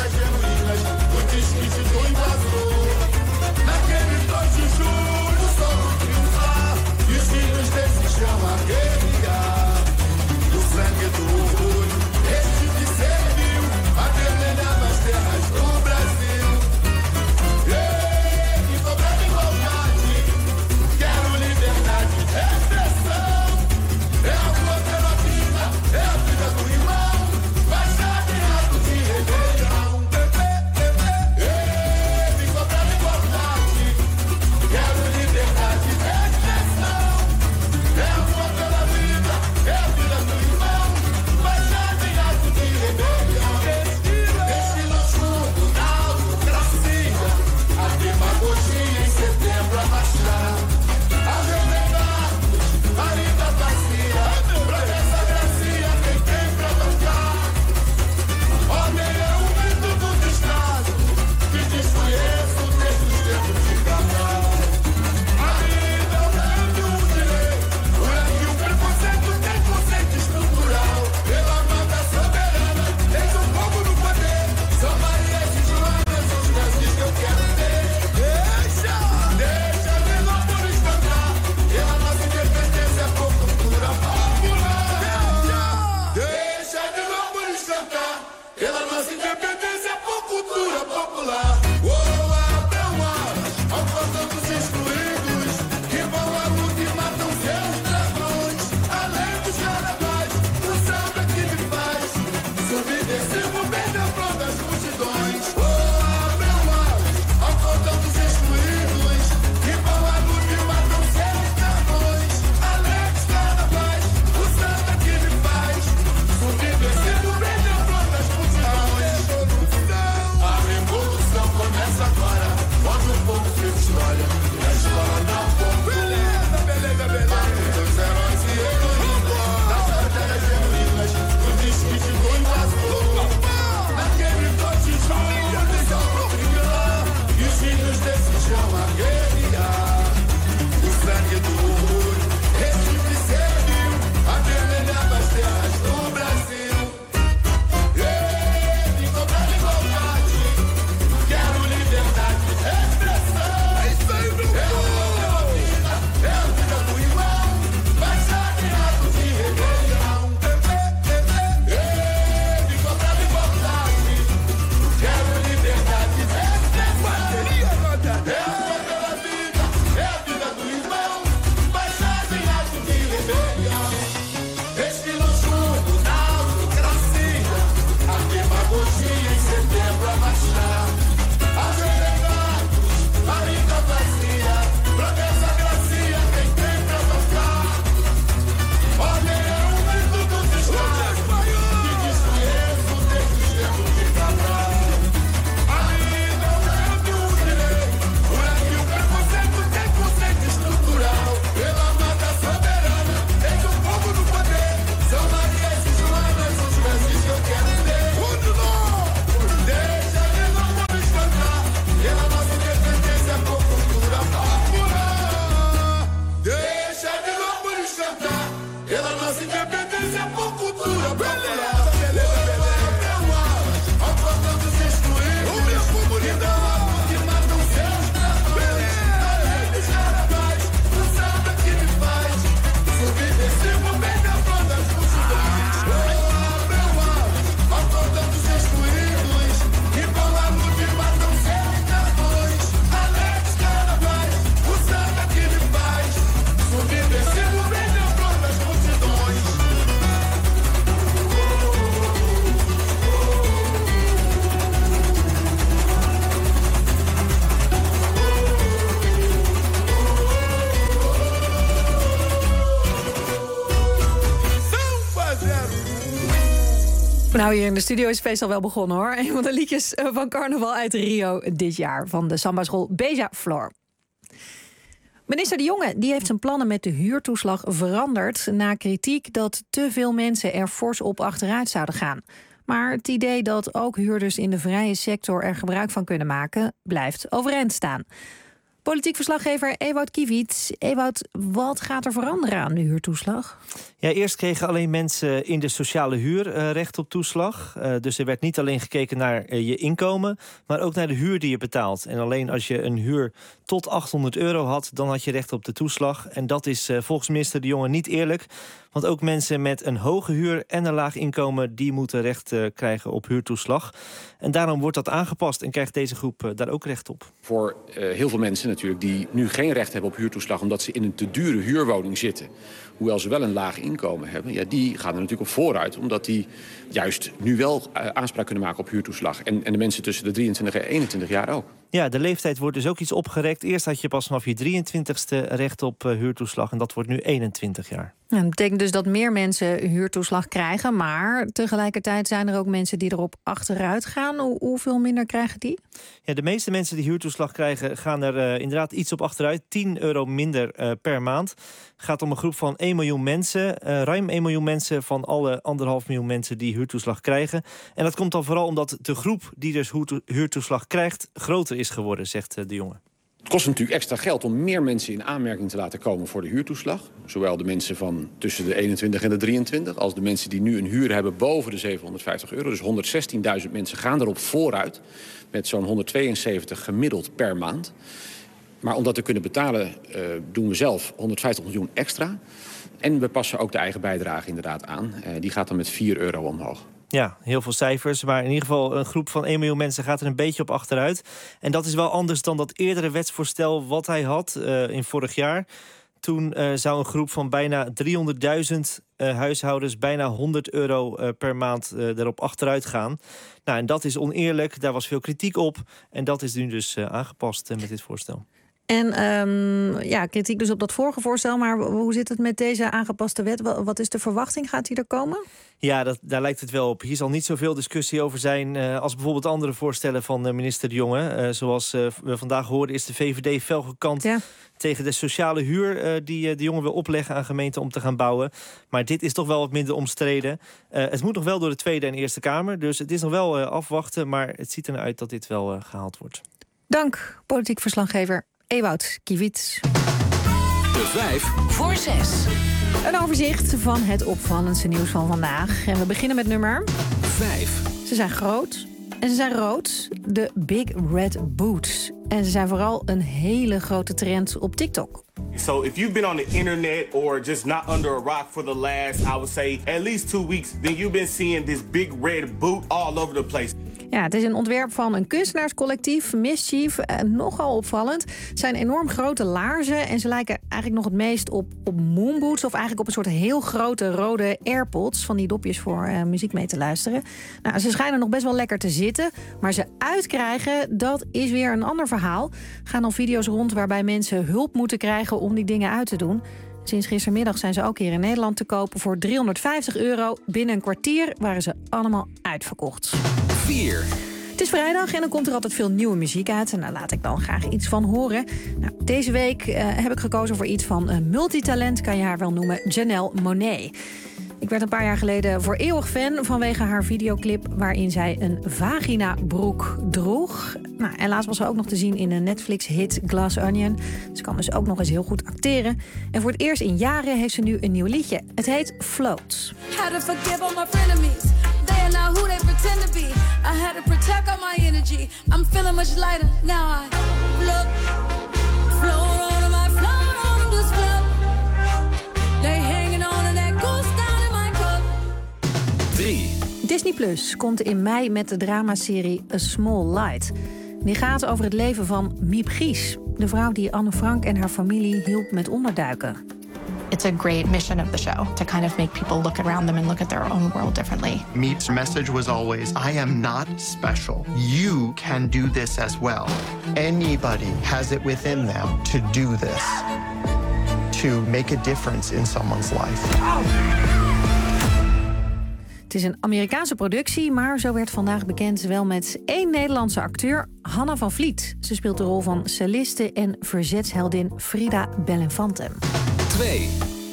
[SPEAKER 2] Nou, hier in de studio is het feest al wel begonnen, hoor. Een van de liedjes van carnaval uit Rio dit jaar van de samba-school Beja Flor. Minister De Jonge die heeft zijn plannen met de huurtoeslag veranderd na kritiek dat te veel mensen er fors op achteruit zouden gaan. Maar het idee dat ook huurders in de vrije sector er gebruik van kunnen maken, blijft overeind staan. Politiek verslaggever Ewout Kiewit. Ewout, wat gaat er veranderen aan de huurtoeslag?
[SPEAKER 10] Ja, eerst kregen alleen mensen in de sociale huur recht op toeslag. Dus er werd niet alleen gekeken naar je inkomen, maar ook naar de huur die je betaalt. En alleen als je een huur tot €800 had, dan had je recht op de toeslag. En dat is volgens minister De Jonge niet eerlijk. Want ook mensen met een hoge huur en een laag inkomen, die moeten recht krijgen op huurtoeslag. En daarom wordt dat aangepast en krijgt deze groep daar ook recht op.
[SPEAKER 20] Voor heel veel mensen natuurlijk die nu geen recht hebben op huurtoeslag omdat ze in een te dure huurwoning zitten, hoewel ze wel een laag inkomen hebben, ja, die gaan er natuurlijk op vooruit, omdat die juist nu wel aanspraak kunnen maken op huurtoeslag. En de mensen tussen de 23 en 21 jaar ook.
[SPEAKER 10] Ja, de leeftijd wordt dus ook iets opgerekt. Eerst had je pas vanaf je 23ste recht op huurtoeslag en dat wordt nu 21 jaar.
[SPEAKER 2] Ja, dat betekent dus dat meer mensen huurtoeslag krijgen, maar tegelijkertijd zijn er ook mensen die erop achteruit gaan. Hoeveel minder krijgen die?
[SPEAKER 10] Ja, de meeste mensen die huurtoeslag krijgen gaan er inderdaad iets op achteruit. €10 minder per maand. Het gaat om een groep van 1 miljoen mensen. Ruim 1 miljoen mensen van alle 1,5 miljoen mensen die huurtoeslag krijgen. En dat komt dan vooral omdat de groep die dus huurtoeslag krijgt groter is geworden, zegt De Jonge.
[SPEAKER 20] Het kost natuurlijk extra geld om meer mensen in aanmerking te laten komen voor de huurtoeslag. Zowel de mensen van tussen de 21 en de 23... als de mensen die nu een huur hebben boven de €750. Dus 116.000 mensen gaan erop vooruit met zo'n 172 gemiddeld per maand. Maar om dat te kunnen betalen doen we zelf 150 miljoen extra. En we passen ook de eigen bijdrage inderdaad aan. Die gaat dan met €4 omhoog.
[SPEAKER 10] Ja, heel veel cijfers, maar in ieder geval een groep van 1 miljoen mensen gaat er een beetje op achteruit. En dat is wel anders dan dat eerdere wetsvoorstel wat hij had in vorig jaar. Toen zou een groep van bijna 300.000 huishoudens bijna €100 per maand erop achteruit gaan. Nou, en dat is oneerlijk, daar was veel kritiek op. En dat is nu dus aangepast met dit voorstel.
[SPEAKER 2] En kritiek dus op dat vorige voorstel. Maar hoe zit het met deze aangepaste wet? Wat is de verwachting? Gaat die er komen?
[SPEAKER 10] Ja, daar lijkt het wel op. Hier zal niet zoveel discussie over zijn als bijvoorbeeld andere voorstellen van minister De Jonge. Zoals we vandaag hoorden is de VVD fel gekant tegen de sociale huur die De Jonge wil opleggen aan gemeenten om te gaan bouwen. Maar dit is toch wel wat minder omstreden. Het moet nog wel door de Tweede en Eerste Kamer. Dus het is nog wel afwachten, maar het ziet er naar uit dat dit wel gehaald wordt.
[SPEAKER 2] Dank, politiek verslaggever Ewout Kiewit.
[SPEAKER 5] De 5
[SPEAKER 12] voor 6.
[SPEAKER 2] Een overzicht van het opvallendste nieuws van vandaag. En we beginnen met nummer
[SPEAKER 5] 5.
[SPEAKER 2] Ze zijn groot en ze zijn rood. De Big Red Boots. En ze zijn vooral een hele grote trend op TikTok.
[SPEAKER 21] So if you've been on the internet or just not under a rock for the last, I would say, at least 2 weeks, then you've been seeing this big red boot all over the place.
[SPEAKER 2] Ja, het is een ontwerp van een kunstenaarscollectief, Mischief. Nogal opvallend. Het zijn enorm grote laarzen en ze lijken eigenlijk nog het meest op moonboots, of eigenlijk op een soort heel grote rode AirPods, van die dopjes voor muziek mee te luisteren. Nou, ze schijnen nog best wel lekker te zitten, maar ze uitkrijgen, dat is weer een ander verhaal. Er gaan al video's rond waarbij mensen hulp moeten krijgen om die dingen uit te doen. Sinds gistermiddag zijn ze ook hier in Nederland te kopen voor €350. Binnen een kwartier waren ze allemaal uitverkocht.
[SPEAKER 5] 4.
[SPEAKER 2] Het is vrijdag en dan komt er altijd veel nieuwe muziek uit. En daar laat ik dan graag iets van horen. Nou, deze week heb ik gekozen voor iets van een multitalent, kan je haar wel noemen, Janelle Monáe. Ik werd een paar jaar geleden voor eeuwig fan vanwege haar videoclip waarin zij een vaginabroek droeg. Nou, en laatst was ze ook nog te zien in een Netflix-hit Glass Onion. Ze kan dus ook nog eens heel goed acteren. En voor het eerst in jaren heeft ze nu een nieuw liedje. Het heet Float.
[SPEAKER 12] Had to forgive all my frenemies. They are not who they pretend to be. I had to protect all my energy. I'm feeling much lighter now. I float, float on them, I float on them, just float. They hanging on and that goes down in my cup.
[SPEAKER 5] 3.
[SPEAKER 2] Disney Plus komt in mei met de dramaserie A Small Light. Die gaat over het leven van Miep Gies, de vrouw die Anne Frank en haar familie hielp met onderduiken.
[SPEAKER 22] It's a great mission of the show to kind of make people look around them and look at their own world differently.
[SPEAKER 23] Miep's message was always, I am not special. You can do this as well. Anybody has it within them to do this, to make a difference in someone's life.
[SPEAKER 2] Het is een Amerikaanse productie, maar zo werd vandaag bekend wel met 1 Nederlandse acteur, Hanna van Vliet. Ze speelt de rol van celliste en verzetsheldin Frida Belinfante.
[SPEAKER 3] 2.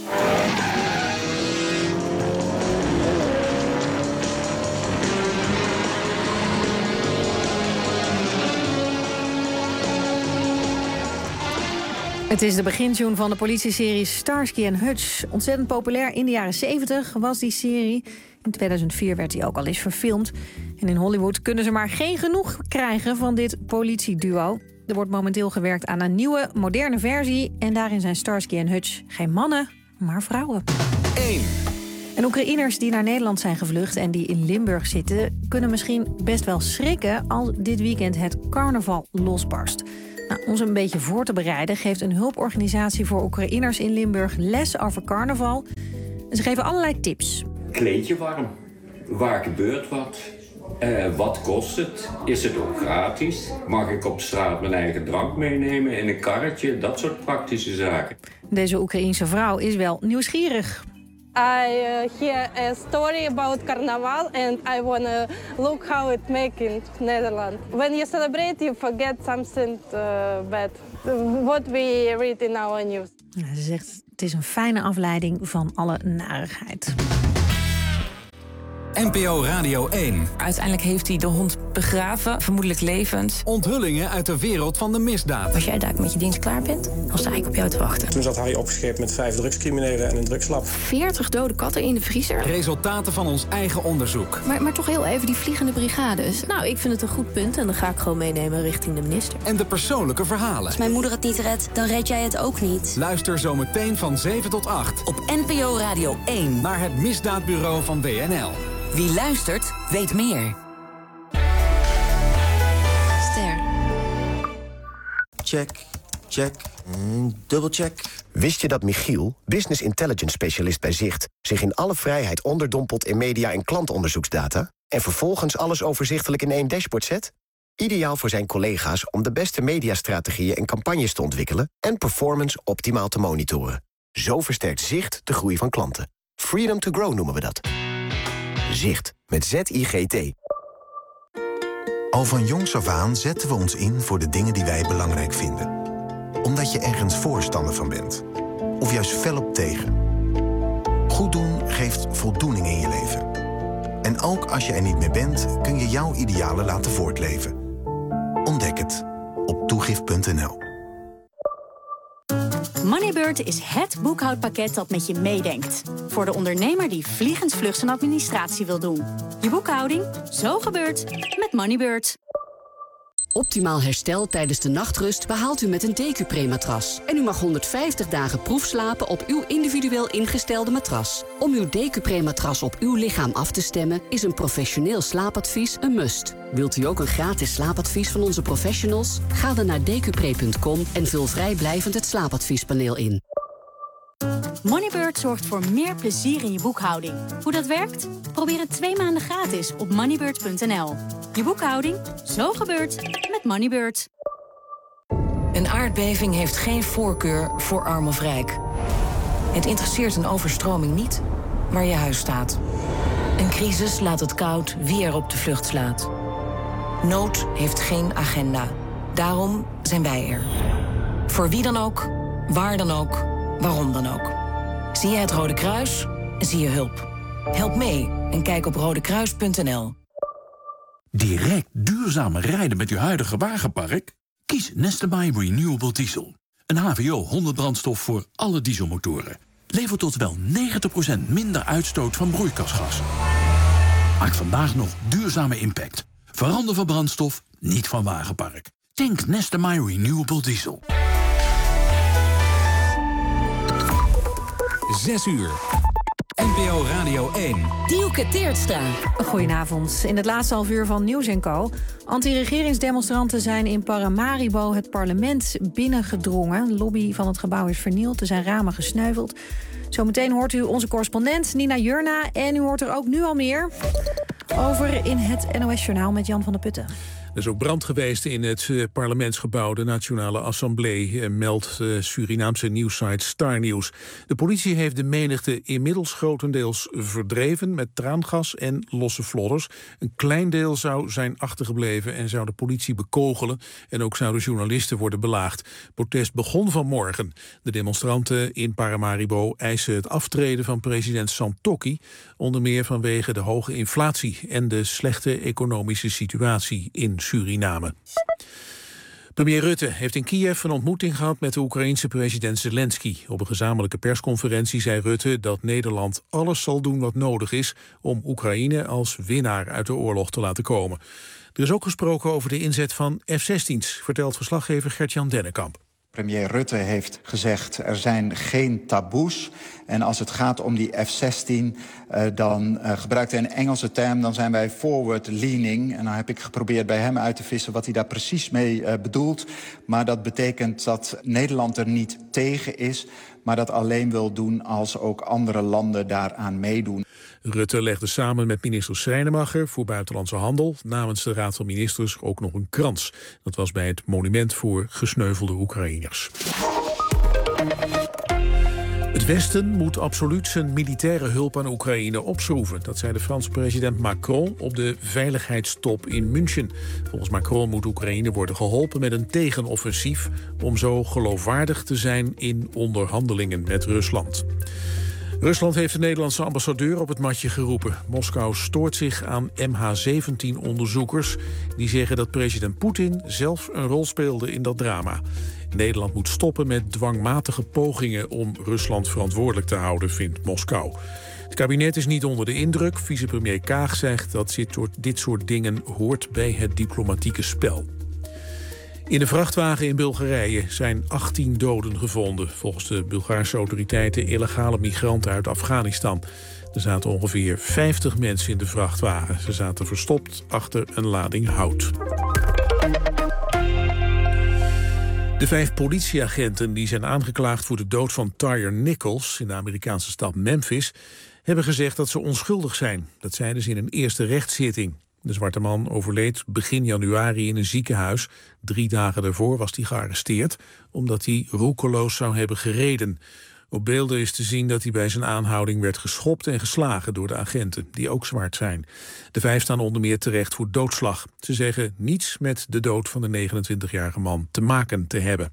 [SPEAKER 2] Het is de begintune van de politieserie Starsky & Hutch. Ontzettend populair in de jaren 70 was die serie. In 2004 werd die ook al eens verfilmd. En in Hollywood kunnen ze maar geen genoeg krijgen van dit politieduo. Er wordt momenteel gewerkt aan een nieuwe, moderne versie. En daarin zijn Starsky & Hutch geen mannen, maar vrouwen.
[SPEAKER 3] 1.
[SPEAKER 2] En Oekraïners die naar Nederland zijn gevlucht en die in Limburg zitten, kunnen misschien best wel schrikken als dit weekend het carnaval losbarst. Nou, ons een beetje voor te bereiden geeft een hulporganisatie voor Oekraïners in Limburg les over carnaval. En ze geven allerlei tips.
[SPEAKER 7] Kleed je warm. Waar gebeurt wat? Wat kost het? Is het ook gratis? Mag ik op straat mijn eigen drank meenemen in een karretje? Dat soort praktische zaken.
[SPEAKER 2] Deze Oekraïense vrouw is wel nieuwsgierig.
[SPEAKER 8] I hear a story about carnaval and I want to look how it makes in Netherlands. When you celebrate, you forget something bad. What we read in our news.
[SPEAKER 2] Ja, ze zegt, het is een fijne afleiding van alle narigheid.
[SPEAKER 3] NPO Radio 1.
[SPEAKER 9] Uiteindelijk heeft hij de hond begraven, vermoedelijk levend.
[SPEAKER 3] Onthullingen uit de wereld van de misdaad.
[SPEAKER 9] Als jij daar met je dienst klaar bent, dan sta ik op jou te wachten.
[SPEAKER 11] Toen zat hij opgescheept met 5 drugscriminelen en een drugslab.
[SPEAKER 9] 40 dode katten in de vriezer.
[SPEAKER 3] Resultaten van ons eigen onderzoek.
[SPEAKER 9] Maar toch heel even die vliegende brigades. Nou, ik vind het een goed punt en dan ga ik gewoon meenemen richting de minister.
[SPEAKER 3] En de persoonlijke verhalen.
[SPEAKER 9] Als mijn moeder het niet redt, dan red jij het ook niet.
[SPEAKER 3] Luister zometeen van 7 tot 8.
[SPEAKER 9] Op NPO Radio 1.
[SPEAKER 3] Naar het Misdaadbureau van WNL.
[SPEAKER 9] Wie luistert, weet meer. Ster.
[SPEAKER 24] Check, check, dubbelcheck.
[SPEAKER 25] Wist je dat Michiel, business intelligence specialist bij Zicht, zich in alle vrijheid onderdompelt in media- en klantonderzoeksdata en vervolgens alles overzichtelijk in één dashboard zet? Ideaal voor zijn collega's om de beste mediastrategieën en campagnes te ontwikkelen en performance optimaal te monitoren. Zo versterkt Zicht de groei van klanten. Freedom to grow noemen we dat. Zicht, met Z-I-G-T.
[SPEAKER 26] Al van jongs af aan zetten we ons in voor de dingen die wij belangrijk vinden. Omdat je ergens voorstander van bent. Of juist fel op tegen. Goed doen geeft voldoening in je leven. En ook als je er niet meer bent, kun je jouw idealen laten voortleven. Ontdek het op toegift.nl.
[SPEAKER 28] Moneybird is het boekhoudpakket dat met je meedenkt. Voor de ondernemer die vliegensvlug zijn administratie wil doen. Je boekhouding, zo gebeurt met Moneybird.
[SPEAKER 27] Optimaal herstel tijdens de nachtrust behaalt u met een DQ-Pre-matras. En u mag 150 dagen proefslapen op uw individueel ingestelde matras. Om uw DQ-Pre-matras op uw lichaam af te stemmen is een professioneel slaapadvies een must. Wilt u ook een gratis slaapadvies van onze professionals? Ga dan naar dqpre.com en vul vrijblijvend het slaapadviespaneel in.
[SPEAKER 28] Moneybird zorgt voor meer plezier in je boekhouding. Hoe dat werkt? Probeer het 2 maanden gratis op moneybird.nl. Je boekhouding, zo gebeurt met Moneybird. Een aardbeving heeft geen voorkeur voor arm of rijk. Het interesseert een overstroming niet waar je huis staat. Een crisis laat het koud wie er op de vlucht slaat. Nood heeft geen agenda. Daarom zijn wij er. Voor wie dan ook, waar dan ook, waarom dan ook. Zie je het Rode Kruis? Zie je hulp. Help mee en kijk op rodekruis.nl.
[SPEAKER 30] Direct duurzamer rijden met uw huidige wagenpark? Kies Neste MY Renewable Diesel. Een HVO 100 brandstof voor alle dieselmotoren. Levert tot wel 90% minder uitstoot van broeikasgas. Maak vandaag nog duurzame impact. Verander van brandstof, niet van wagenpark. Tank Neste MY Renewable Diesel.
[SPEAKER 3] 6 uur. NPO Radio 1.
[SPEAKER 2] Dielke Teertstra. Goedenavond. In het laatste half uur van Nieuws & Co. Anti-regeringsdemonstranten zijn in Paramaribo het parlement binnengedrongen. De lobby van het gebouw is vernield. Er zijn ramen gesneuveld. Zometeen hoort u onze correspondent Nina Jurna. En u hoort er ook nu al meer over in het NOS-journaal met Jan van der Putten.
[SPEAKER 4] Er is ook brand geweest in het parlementsgebouw, de Nationale Assemblée, meldt Surinaamse nieuwssite Star News. De politie heeft de menigte inmiddels grotendeels verdreven met traangas en losse vlodders. Een klein deel zou zijn achtergebleven en zou de politie bekogelen. En ook zouden journalisten worden belaagd. Protest begon vanmorgen. De demonstranten in Paramaribo eisen het aftreden van president Santokki, onder meer vanwege de hoge inflatie en de slechte economische situatie in Suriname. Premier Rutte heeft in Kiev een ontmoeting gehad met de Oekraïense president Zelensky. Op een gezamenlijke persconferentie zei Rutte dat Nederland alles zal doen wat nodig is om Oekraïne als winnaar uit de oorlog te laten komen. Er is ook gesproken over de inzet van F-16's, vertelt verslaggever Gert-Jan Dennekamp.
[SPEAKER 6] Premier Rutte heeft gezegd, er zijn geen taboes. En als het gaat om die F-16, dan gebruikt hij een Engelse term, dan zijn wij forward leaning. En dan heb ik geprobeerd bij hem uit te vissen wat hij daar precies mee bedoelt. Maar dat betekent dat Nederland er niet tegen is, maar dat alleen wil doen als ook andere landen daaraan meedoen.
[SPEAKER 4] Rutte legde samen met minister Schrijnemacher voor Buitenlandse Handel namens de Raad van Ministers ook nog een krans. Dat was bij het monument voor gesneuvelde Oekraïners. Het Westen moet absoluut zijn militaire hulp aan Oekraïne opschroeven. Dat zei de Franse president Macron op de veiligheidstop in München. Volgens Macron moet Oekraïne worden geholpen met een tegenoffensief om zo geloofwaardig te zijn in onderhandelingen met Rusland. Rusland heeft de Nederlandse ambassadeur op het matje geroepen. Moskou stoort zich aan MH17-onderzoekers die zeggen dat president Poetin zelf een rol speelde in dat drama. Nederland moet stoppen met dwangmatige pogingen om Rusland verantwoordelijk te houden, vindt Moskou. Het kabinet is niet onder de indruk. Vicepremier Kaag zegt dat dit soort dingen hoort bij het diplomatieke spel. In de vrachtwagen in Bulgarije zijn 18 doden gevonden. Volgens de Bulgaarse autoriteiten illegale migranten uit Afghanistan. Er zaten ongeveer 50 mensen in de vrachtwagen. Ze zaten verstopt achter een lading hout. De 5 politieagenten die zijn aangeklaagd voor de dood van Tyre Nichols in de Amerikaanse stad Memphis hebben gezegd dat ze onschuldig zijn. Dat zeiden ze in een eerste rechtszitting. De zwarte man overleed begin januari in een ziekenhuis. 3 dagen daarvoor was hij gearresteerd omdat hij roekeloos zou hebben gereden. Op beelden is te zien dat hij bij zijn aanhouding werd geschopt en geslagen door de agenten, die ook zwart zijn. De 5 staan onder meer terecht voor doodslag. Ze zeggen niets met de dood van de 29-jarige man te maken te hebben.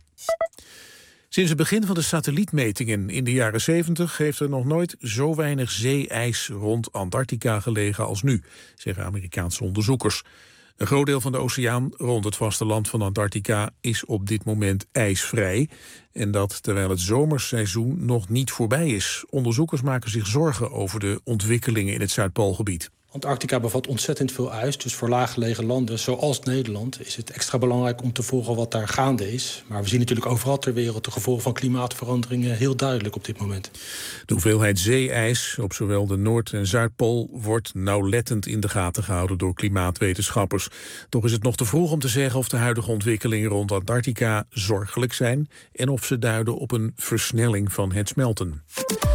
[SPEAKER 4] Sinds het begin van de satellietmetingen in de jaren 70... heeft er nog nooit zo weinig zeeijs rond Antarctica gelegen als nu, zeggen Amerikaanse onderzoekers. Een groot deel van de oceaan rond het vasteland van Antarctica is op dit moment ijsvrij. En dat terwijl het zomerseizoen nog niet voorbij is. Onderzoekers maken zich zorgen over de ontwikkelingen in het Zuidpoolgebied.
[SPEAKER 11] Antarctica bevat ontzettend veel ijs, dus voor laaggelegen landen zoals Nederland is het extra belangrijk om te volgen wat daar gaande is. Maar we zien natuurlijk overal ter wereld de gevolgen van klimaatveranderingen heel duidelijk op dit moment.
[SPEAKER 4] De hoeveelheid zeeijs op zowel de Noord- en Zuidpool wordt nauwlettend in de gaten gehouden door klimaatwetenschappers. Toch is het nog te vroeg om te zeggen of de huidige ontwikkelingen rond Antarctica zorgelijk zijn en of ze duiden op een versnelling van het smelten.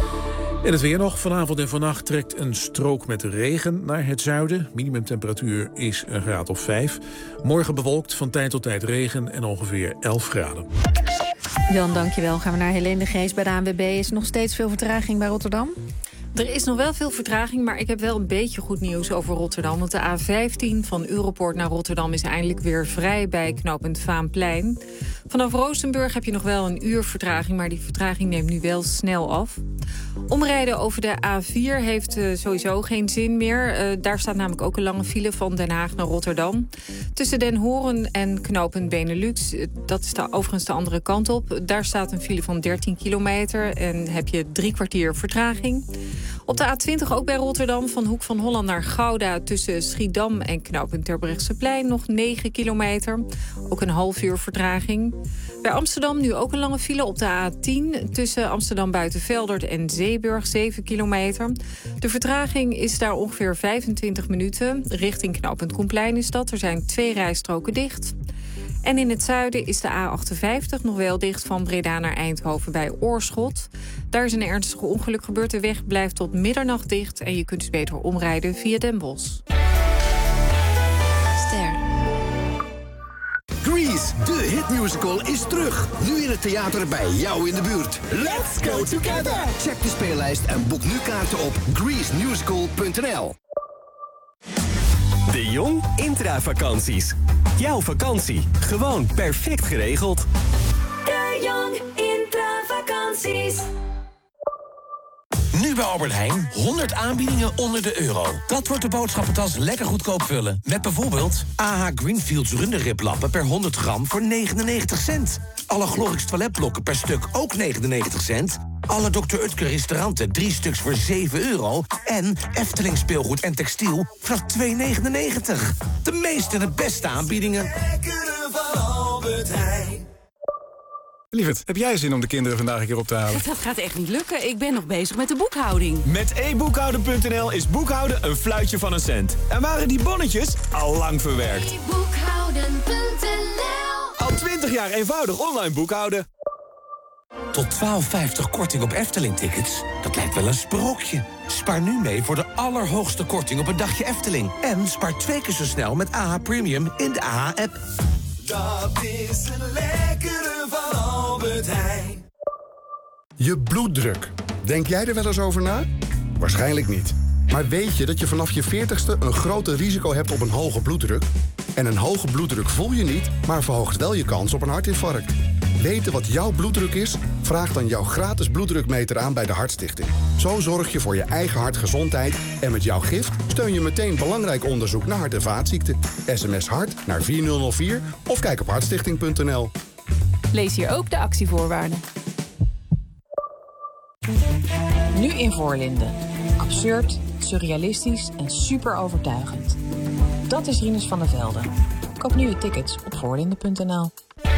[SPEAKER 4] En het weer nog. Vanavond en vannacht trekt een strook met regen naar het zuiden. Minimumtemperatuur is een graad of 5. Morgen bewolkt, van tijd tot tijd regen en ongeveer 11 graden.
[SPEAKER 2] Jan, dankjewel. Gaan we naar Helene de Geest bij de ANWB. Is er nog steeds veel vertraging bij Rotterdam?
[SPEAKER 1] Er is nog wel veel vertraging, maar ik heb wel een beetje goed nieuws over Rotterdam. Want de A15 van Europoort naar Rotterdam is eindelijk weer vrij bij knooppunt Vaanplein. Vanaf Roosenburg heb je nog wel een uur vertraging, maar die vertraging neemt nu wel snel af. Omrijden over de A4 heeft sowieso geen zin meer. Daar staat namelijk ook een lange file van Den Haag naar Rotterdam. Tussen Den Horen en knooppunt Benelux, dat is overigens de andere kant op. Daar staat een file van 13 kilometer en heb je 3 kwartier vertraging. Op de A20 ook bij Rotterdam, van Hoek van Holland naar Gouda, tussen Schiedam en knooppunt Terbrechtseplein nog 9 kilometer. Ook een half uur vertraging. Bij Amsterdam nu ook een lange file op de A10... tussen Amsterdam Buitenveldert en Zeeburg, 7 kilometer. De vertraging is daar ongeveer 25 minuten. Richting knooppunt Koenplein is dat. Er zijn 2 rijstroken dicht. En in het zuiden is de A58 nog wel dicht van Breda naar Eindhoven bij Oorschot. Daar is een ernstig ongeluk gebeurd. De weg blijft tot middernacht dicht en je kunt dus beter omrijden via Den Bosch.
[SPEAKER 13] Ster.
[SPEAKER 10] Grease, de hitmusical, is terug. Nu in het theater bij jou in de buurt. Let's go together! Check de speellijst en boek nu kaarten op greasemusical.nl.
[SPEAKER 13] De Jong Intravakanties. Jouw vakantie, gewoon perfect geregeld.
[SPEAKER 12] De Jong Intravakanties.
[SPEAKER 14] Nu bij Albert Heijn, 100 aanbiedingen onder de euro. Dat wordt de boodschappentas lekker goedkoop vullen. Met bijvoorbeeld AH Greenfields runderriplappen per 100 gram voor 99 cent. Alle Glorix toiletblokken per stuk ook 99 cent. Alle Dr. Utker restauranten 3 stuks voor 7 euro. En Efteling speelgoed en textiel vanaf 2,99. De meeste en de beste aanbiedingen.
[SPEAKER 12] Lekkere van Albert Heijn.
[SPEAKER 15] Lieverd, heb jij zin om de kinderen vandaag een keer op te halen?
[SPEAKER 16] Dat gaat echt niet lukken. Ik ben nog bezig met de boekhouding.
[SPEAKER 13] Met eboekhouden.nl is boekhouden een fluitje van een cent. En waren die bonnetjes al lang verwerkt.
[SPEAKER 12] Eboekhouden.nl.
[SPEAKER 13] Al 20 jaar eenvoudig online boekhouden.
[SPEAKER 14] Tot 12,50 korting op Efteling-tickets? Dat lijkt wel een sprookje. Spaar nu mee voor de allerhoogste korting op een dagje Efteling. En spaar 2 keer zo snel met AH Premium in de AH-app.
[SPEAKER 12] Dat is een lekkere van Albert Heijn.
[SPEAKER 17] Je bloeddruk. Denk jij er wel eens over na? Waarschijnlijk niet. Maar weet je dat je vanaf je 40ste een groter risico hebt op een hoge bloeddruk? En een hoge bloeddruk voel je niet, maar verhoogt wel je kans op een hartinfarct. Weten wat jouw bloeddruk is? Vraag dan jouw gratis bloeddrukmeter aan bij de Hartstichting. Zo zorg je voor je eigen hartgezondheid en met jouw gift steun je meteen belangrijk onderzoek naar hart- en vaatziekten. SMS HART naar 4004 of kijk op hartstichting.nl.
[SPEAKER 18] Lees hier ook de actievoorwaarden.
[SPEAKER 19] Nu in Voorlinden. Absurd, surrealistisch en super overtuigend. Dat is Rinus van der Velde. Koop nu je tickets op voorlinden.nl.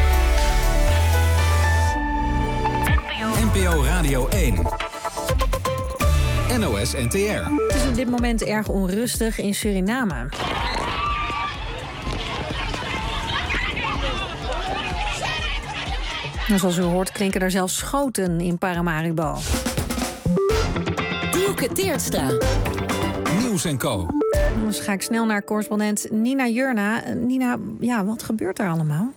[SPEAKER 3] NPO Radio 1. NOS NTR.
[SPEAKER 2] Het is op dit moment erg onrustig in Suriname. Zoals u hoort klinken er zelfs schoten in Paramaribo.
[SPEAKER 27] Dielke Teertstra.
[SPEAKER 3] Nieuws & Co.
[SPEAKER 2] Dan ga ik snel naar correspondent Nina Jurna. Nina, ja, wat gebeurt er allemaal?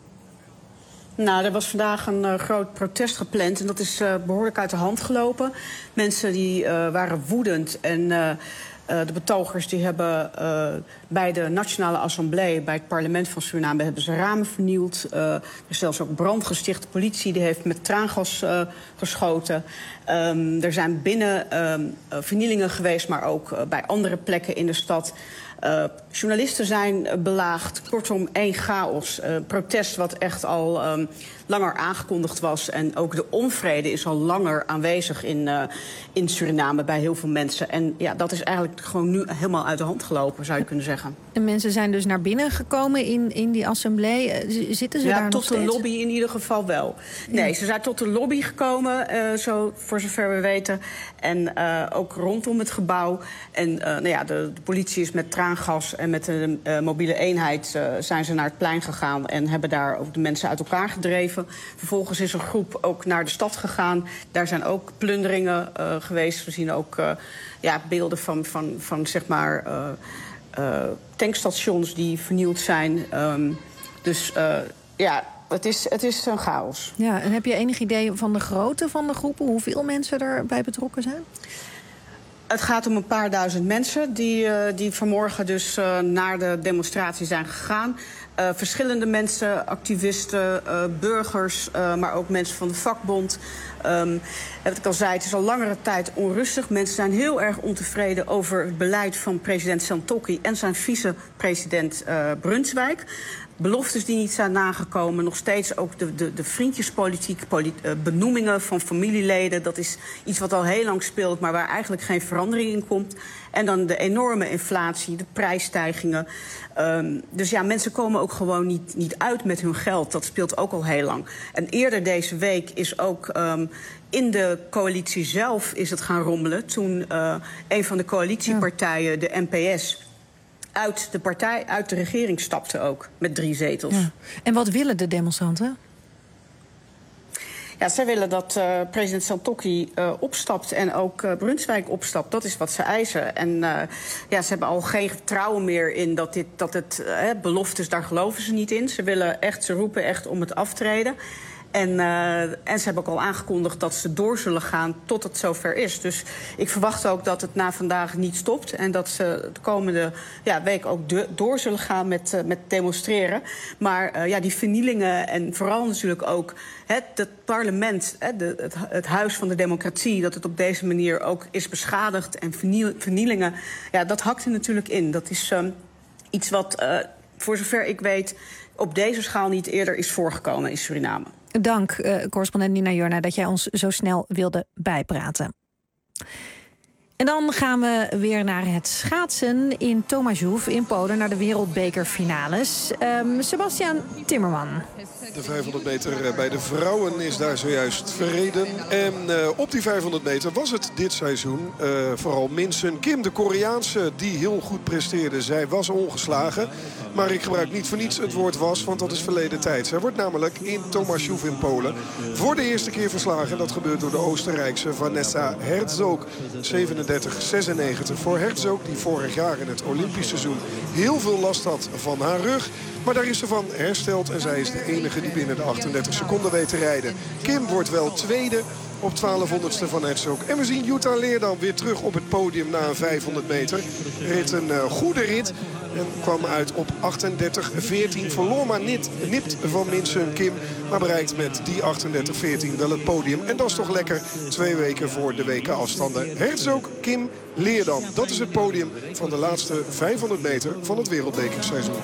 [SPEAKER 20] Nou, er was vandaag een groot protest gepland en dat is behoorlijk uit de hand gelopen. Mensen die waren woedend en de betogers die hebben bij de Nationale Assemblée, bij het parlement van Suriname, hebben ze ramen vernield. Er is zelfs ook brand gesticht. De politie die heeft met traangas geschoten. Er zijn binnen vernielingen geweest, maar ook bij andere plekken in de stad. Journalisten zijn belaagd. Kortom, één chaos. Protest wat echt al langer aangekondigd was. En ook de onvrede is al langer aanwezig in Suriname bij heel veel mensen. En ja, dat is eigenlijk gewoon nu helemaal uit de hand gelopen, zou je kunnen zeggen.
[SPEAKER 2] En mensen zijn dus naar binnen gekomen in die assemblee. Zitten ze daar nog
[SPEAKER 20] tot
[SPEAKER 2] steeds?
[SPEAKER 20] de lobby in ieder geval wel. Nee, ze zijn tot de lobby gekomen, zo voor zover we weten. En ook rondom het gebouw. En nou ja, de politie is met traangas en met een mobiele eenheid zijn ze naar het plein gegaan en hebben daar ook de mensen uit elkaar gedreven. Vervolgens is een groep ook naar de stad gegaan. Daar zijn ook plunderingen geweest. We zien ook beelden van zeg maar tankstations die vernield zijn. Dus het is een chaos.
[SPEAKER 2] Ja, en heb je enig idee van de grootte van de groepen? Hoeveel mensen erbij betrokken zijn?
[SPEAKER 20] Het gaat om een paar duizend mensen die vanmorgen dus naar de demonstratie zijn gegaan. Verschillende mensen, activisten, burgers, maar ook mensen van de vakbond. Wat ik al zei, het is al langere tijd onrustig. Mensen zijn heel erg ontevreden over het beleid van president Santokki en zijn vicepresident Brunswijk. Beloftes die niet zijn nagekomen. Nog steeds ook de vriendjespolitiek, benoemingen van familieleden. Dat is iets wat al heel lang speelt, maar waar eigenlijk geen verandering in komt. En dan de enorme inflatie, de prijsstijgingen. Dus ja, mensen komen ook gewoon niet uit met hun geld. Dat speelt ook al heel lang. En eerder deze week is ook in de coalitie zelf is het gaan rommelen. Toen een van de coalitiepartijen, de NPS, uit de regering stapte ook, met 3 zetels.
[SPEAKER 2] Ja. En wat willen de demonstranten?
[SPEAKER 20] Ja, zij willen dat president Santokki opstapt en ook Brunswijk opstapt. Dat is wat ze eisen. En ze hebben al geen vertrouwen meer in dat het beloftes, daar geloven ze niet in. Ze roepen echt om het aftreden. En ze hebben ook al aangekondigd dat ze door zullen gaan tot het zover is. Dus ik verwacht ook dat het na vandaag niet stopt. En dat ze de komende week ook door zullen gaan met demonstreren. Maar die vernielingen en vooral natuurlijk ook het parlement, het huis van de democratie, dat het op deze manier ook is beschadigd. En vernielingen, dat hakt er natuurlijk in. Dat is iets wat, voor zover ik weet, op deze schaal niet eerder is voorgekomen in Suriname.
[SPEAKER 2] Dank, correspondent Nina Jurna, dat jij ons zo snel wilde bijpraten. En dan gaan we weer naar het schaatsen in Tomaszów in Polen, naar de wereldbekerfinales. Sebastian Timmerman.
[SPEAKER 5] De 500 meter bij de vrouwen is daar zojuist verreden. En op die 500 meter was het dit seizoen vooral Min Sun Kim, de Koreaanse, die heel goed presteerde. Zij was ongeslagen. Maar ik gebruik niet voor niets het woord was, want dat is verleden tijd. Zij wordt namelijk in Tomaszów in Polen voor de eerste keer verslagen. Dat gebeurt door de Oostenrijkse Vanessa Herzog. 37-96 voor Herzog, die vorig jaar in het Olympisch seizoen heel veel last had van haar rug. Maar daar is ze van hersteld en zij is de enige die binnen de 38 seconden weet te rijden. Kim wordt wel tweede op 1200ste van Herzog. En we zien Jutta Leerdam weer terug op het podium na een 500 meter. Reed een goede rit en kwam uit op 38-14. Verloor maar nipt van Min Sun Kim, maar bereikt met die 38-14 wel het podium. En dat is toch lekker 2 weken voor de WK-afstanden. Herzog, Kim, Leerdam. Dat is het podium van de laatste 500 meter van het wereldbekerseizoen.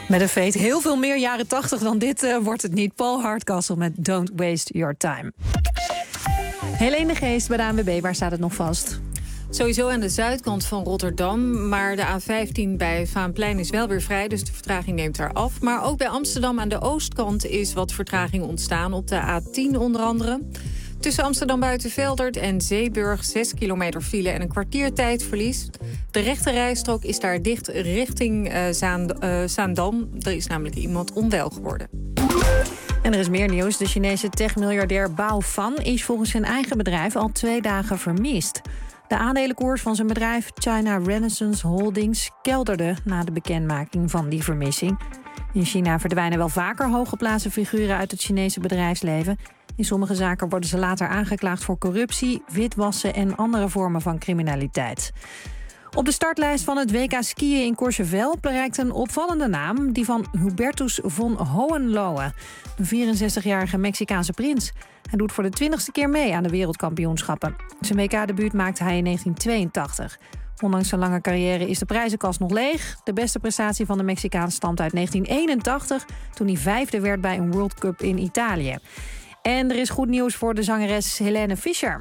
[SPEAKER 2] Met een feit heel veel meer jaren 80 dan dit wordt het niet. Paul Hardcastle met Don't Waste Your Time. Helene de Geest bij de ANWB, waar staat het nog vast?
[SPEAKER 1] Sowieso aan de zuidkant van Rotterdam. Maar de A15 bij Vaanplein is wel weer vrij, dus de vertraging neemt daar af. Maar ook bij Amsterdam aan de oostkant is wat vertraging ontstaan. Op de A10 onder andere. Tussen Amsterdam Buitenveldert en Zeeburg 6 kilometer file en een kwartier tijdverlies. De rechte rijstrook is daar dicht richting Zaandam. Er is namelijk iemand onwel geworden.
[SPEAKER 2] En er is meer nieuws. De Chinese techmiljardair Bao Fan is volgens zijn eigen bedrijf al 2 dagen vermist. De aandelenkoers van zijn bedrijf China Renaissance Holdings kelderde na de bekendmaking van die vermissing. In China verdwijnen wel vaker hooggeplaatste figuren uit het Chinese bedrijfsleven. In sommige zaken worden ze later aangeklaagd voor corruptie, witwassen en andere vormen van criminaliteit. Op de startlijst van het WK skiën in Courchevel bereikt een opvallende naam, die van Hubertus von Hohenlohe, een 64-jarige Mexicaanse prins. Hij doet voor de 20e keer mee aan de wereldkampioenschappen. Zijn WK-debuut maakte hij in 1982. Ondanks zijn lange carrière is de prijzenkast nog leeg. De beste prestatie van de Mexicaan stamt uit 1981... toen hij 5e werd bij een World Cup in Italië. En er is goed nieuws voor de zangeres Helene Fischer.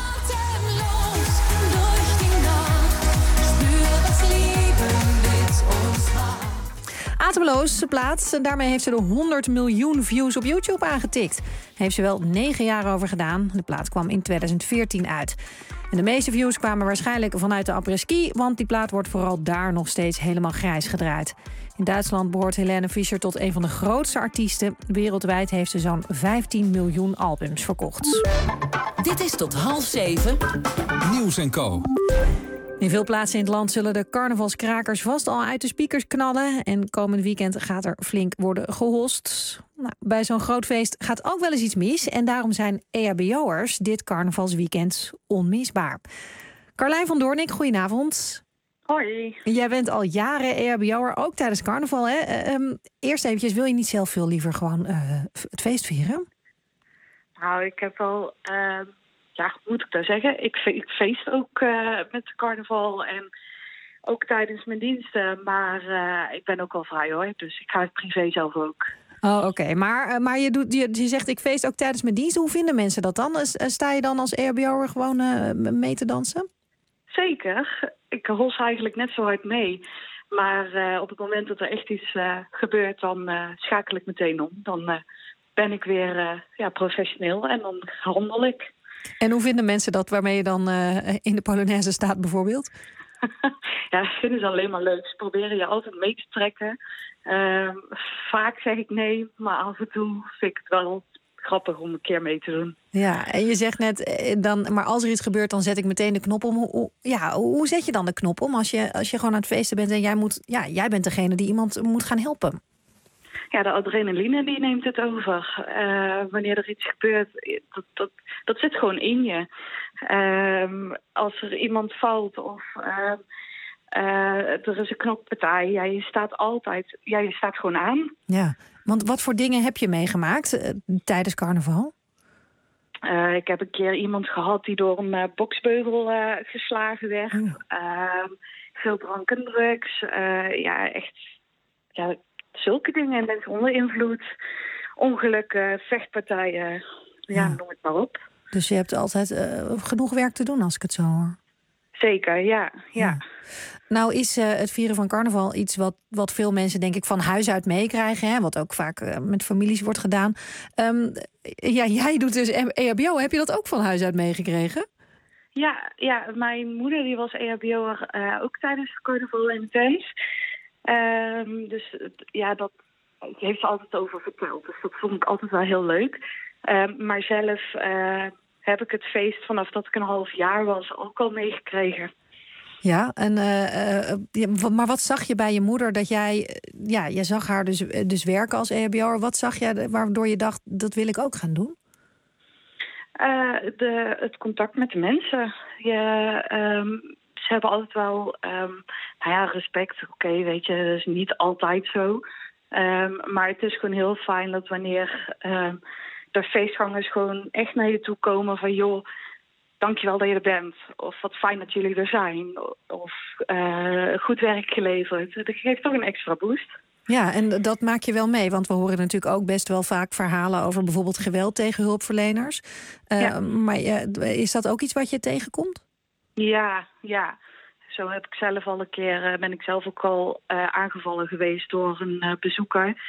[SPEAKER 2] Atemloos plaats. En daarmee heeft ze de 100 miljoen views op YouTube aangetikt. Heeft ze wel 9 jaar over gedaan. De plaat kwam in 2014 uit. En de meeste views kwamen waarschijnlijk vanuit de après-ski, want die plaat wordt vooral daar nog steeds helemaal grijs gedraaid. In Duitsland behoort Helene Fischer tot een van de grootste artiesten. Wereldwijd heeft ze zo'n 15 miljoen albums verkocht.
[SPEAKER 16] Dit is tot 6:30.
[SPEAKER 3] Nieuws & Co.
[SPEAKER 2] In veel plaatsen in het land zullen de carnavalskrakers vast al uit de speakers knallen. En komend weekend gaat er flink worden gehost. Nou, bij zo'n groot feest gaat ook wel eens iets mis. En daarom zijn EHBO'ers dit carnavalsweekend onmisbaar. Carlijn van Doornik, goedenavond.
[SPEAKER 7] Hoi.
[SPEAKER 2] Jij bent al jaren EHBO'er, ook tijdens carnaval. Hè? Eerst eventjes, wil je niet zelf veel liever gewoon het feest vieren?
[SPEAKER 7] Nou, ik heb wel... Ja, moet ik daar zeggen. Ik feest ook met de carnaval en ook tijdens mijn diensten. Maar ik ben ook wel vrij hoor, dus ik ga het privé zelf ook.
[SPEAKER 2] Oh, oké. Maar je zegt ik feest ook tijdens mijn diensten. Hoe vinden mensen dat dan? Sta je dan als EHBO'er gewoon mee te dansen?
[SPEAKER 7] Zeker. Ik hos eigenlijk net zo hard mee. Maar op het moment dat er echt iets gebeurt, dan schakel ik meteen om. Dan ben ik weer professioneel en dan handel ik.
[SPEAKER 2] En hoe vinden mensen dat waarmee je dan in de Polonaise staat bijvoorbeeld?
[SPEAKER 7] Ja, dat vinden ze alleen maar leuk. Ze proberen je altijd mee te trekken. Vaak zeg ik nee, maar af en toe vind ik het wel grappig om een keer mee te doen.
[SPEAKER 2] Ja, en je zegt net, maar als er iets gebeurt, dan zet ik meteen de knop om. Hoe zet je dan de knop om als je gewoon aan het feesten bent en jij bent degene die iemand moet gaan helpen?
[SPEAKER 7] Ja, de adrenaline die neemt het over. Wanneer er iets gebeurt, dat zit gewoon in je. Als er iemand valt of er is een knokpartij, je staat gewoon aan.
[SPEAKER 2] Ja, want wat voor dingen heb je meegemaakt tijdens carnaval?
[SPEAKER 7] Ik heb een keer iemand gehad die door een boksbeugel geslagen werd. Veel drank en drugs. Zulke dingen. En mensen onder invloed, ongelukken, vechtpartijen. Ja, noem het maar op.
[SPEAKER 2] Dus je hebt altijd genoeg werk te doen als ik het zo hoor.
[SPEAKER 7] Zeker, ja.
[SPEAKER 2] Nou is het vieren van carnaval iets wat veel mensen denk ik van huis uit meekrijgen. Hè? Wat ook vaak met families wordt gedaan. Jij doet dus EHBO. Heb je dat ook van huis uit meegekregen?
[SPEAKER 7] Ja, mijn moeder die was EHBO'er ook tijdens het carnaval in de tent. Dat heeft ze altijd over verteld. Dus dat vond ik altijd wel heel leuk. Maar zelf heb ik het feest vanaf dat ik een half jaar was ook al meegekregen.
[SPEAKER 2] Ja, maar wat zag je bij je moeder dat jij zag haar dus werken als EHBO'er. Wat zag jij waardoor je dacht, dat wil ik ook gaan doen?
[SPEAKER 7] Het contact met de mensen. Ze hebben altijd wel respect. Oké, weet je, dat is niet altijd zo. Maar het is gewoon heel fijn dat wanneer de feestgangers gewoon echt naar je toe komen van joh, dankjewel dat je er bent. Of wat fijn dat jullie er zijn. Of goed werk geleverd. Dat geeft toch een extra boost.
[SPEAKER 2] Ja, en dat maak je wel mee. Want we horen natuurlijk ook best wel vaak verhalen over bijvoorbeeld geweld tegen hulpverleners. Maar is dat ook iets wat je tegenkomt?
[SPEAKER 7] Ja. Zo heb ik zelf al een keer, ben ik zelf ook al aangevallen geweest door een bezoeker.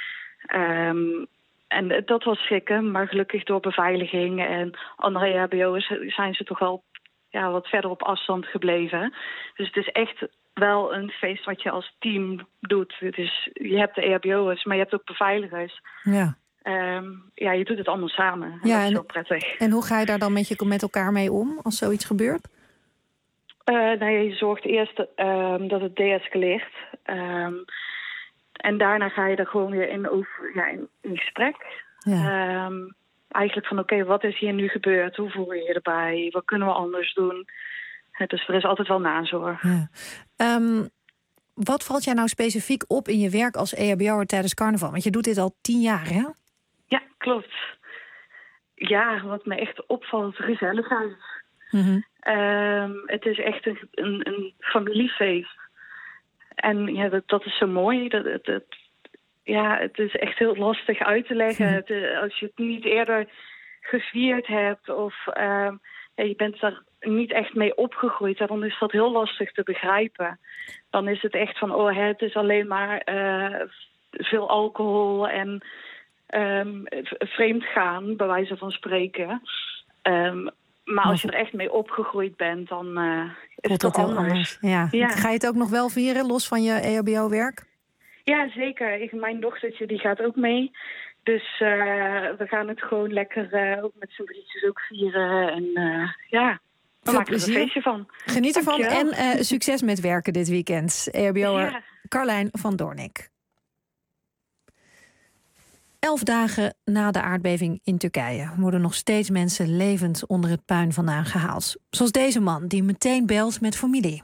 [SPEAKER 7] En dat was schrikken, maar gelukkig door beveiliging en andere EHBO'ers zijn ze toch wel wat verder op afstand gebleven. Dus het is echt wel een feest wat je als team doet. Dus je hebt de EHBO'ers, maar je hebt ook beveiligers.
[SPEAKER 2] Ja.
[SPEAKER 7] Je doet het allemaal samen. En dat is heel prettig.
[SPEAKER 2] En hoe ga je daar dan met elkaar mee om als zoiets gebeurt?
[SPEAKER 7] Je zorgt eerst dat het deescaleert. En daarna ga je er gewoon weer in gesprek. Ja. Eigenlijk van oké, wat is hier nu gebeurd? Hoe voel je je erbij? Wat kunnen we anders doen? Dus er is altijd wel nazorg.
[SPEAKER 2] Ja. Wat valt jij nou specifiek op in je werk als EHBO'er tijdens carnaval? Want je doet dit al 10 jaar, hè?
[SPEAKER 7] Ja, klopt. Ja, wat me echt opvalt, gezelligheid.
[SPEAKER 2] Mm-hmm.
[SPEAKER 7] Het is echt een familiefeest. En dat is zo mooi. Het is echt heel lastig uit te leggen. Als je het niet eerder gevierd hebt of je bent daar niet echt mee opgegroeid, dan is dat heel lastig te begrijpen. Dan is het echt van, het is alleen maar veel alcohol en vreemd gaan, bij wijze van spreken. Maar als je er echt mee opgegroeid bent, dan is het toch anders.
[SPEAKER 2] Ja. Ga je het ook nog wel vieren, los van je EHBO-werk?
[SPEAKER 7] Ja, zeker. Mijn dochtertje die gaat ook mee. Dus we gaan het gewoon lekker ook met z'n drietjes ook vieren. En we maken er een feestje van.
[SPEAKER 2] Geniet ervan en succes met werken dit weekend. EHBO'er Carlijn van Doornik. 11 dagen na de aardbeving in Turkije worden nog steeds mensen levend onder het puin vandaan gehaald. Zoals deze man die meteen belt met familie.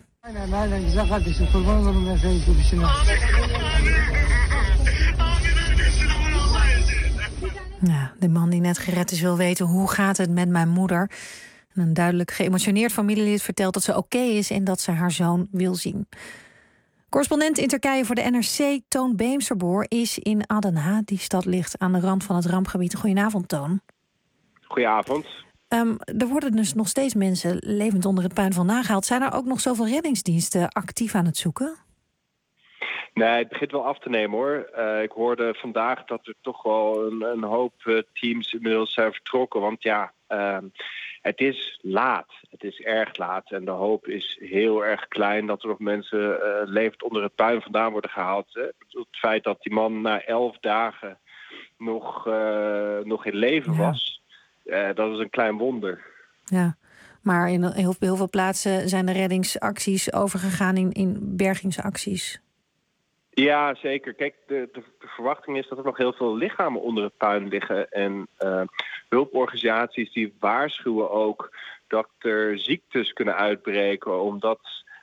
[SPEAKER 2] Ja, de man die net gered is wil weten hoe gaat het met mijn moeder. En een duidelijk geëmotioneerd familielid vertelt dat ze oké is en dat ze haar zoon wil zien. Correspondent in Turkije voor de NRC, Toon Beemsterboer, is in Adana. Die stad ligt aan de rand van het rampgebied. Goedenavond, Toon.
[SPEAKER 8] Goedenavond.
[SPEAKER 2] Er worden dus nog steeds mensen levend onder het puin vandaan gehaald. Zijn er ook nog zoveel reddingsdiensten actief aan het zoeken?
[SPEAKER 8] Nee, het begint wel af te nemen, hoor. Ik hoorde vandaag dat er toch wel een hoop teams inmiddels zijn vertrokken. Want het is laat. Het is erg laat. En de hoop is heel erg klein dat er nog mensen levend onder het puin vandaan worden gehaald. Het feit dat die man na 11 dagen nog in leven was, dat is een klein wonder. Ja, maar in heel veel plaatsen zijn de reddingsacties overgegaan in bergingsacties. Ja, zeker. Kijk, de verwachting is dat er nog heel veel lichamen onder het puin liggen. En hulporganisaties die waarschuwen ook dat er ziektes kunnen uitbreken. Omdat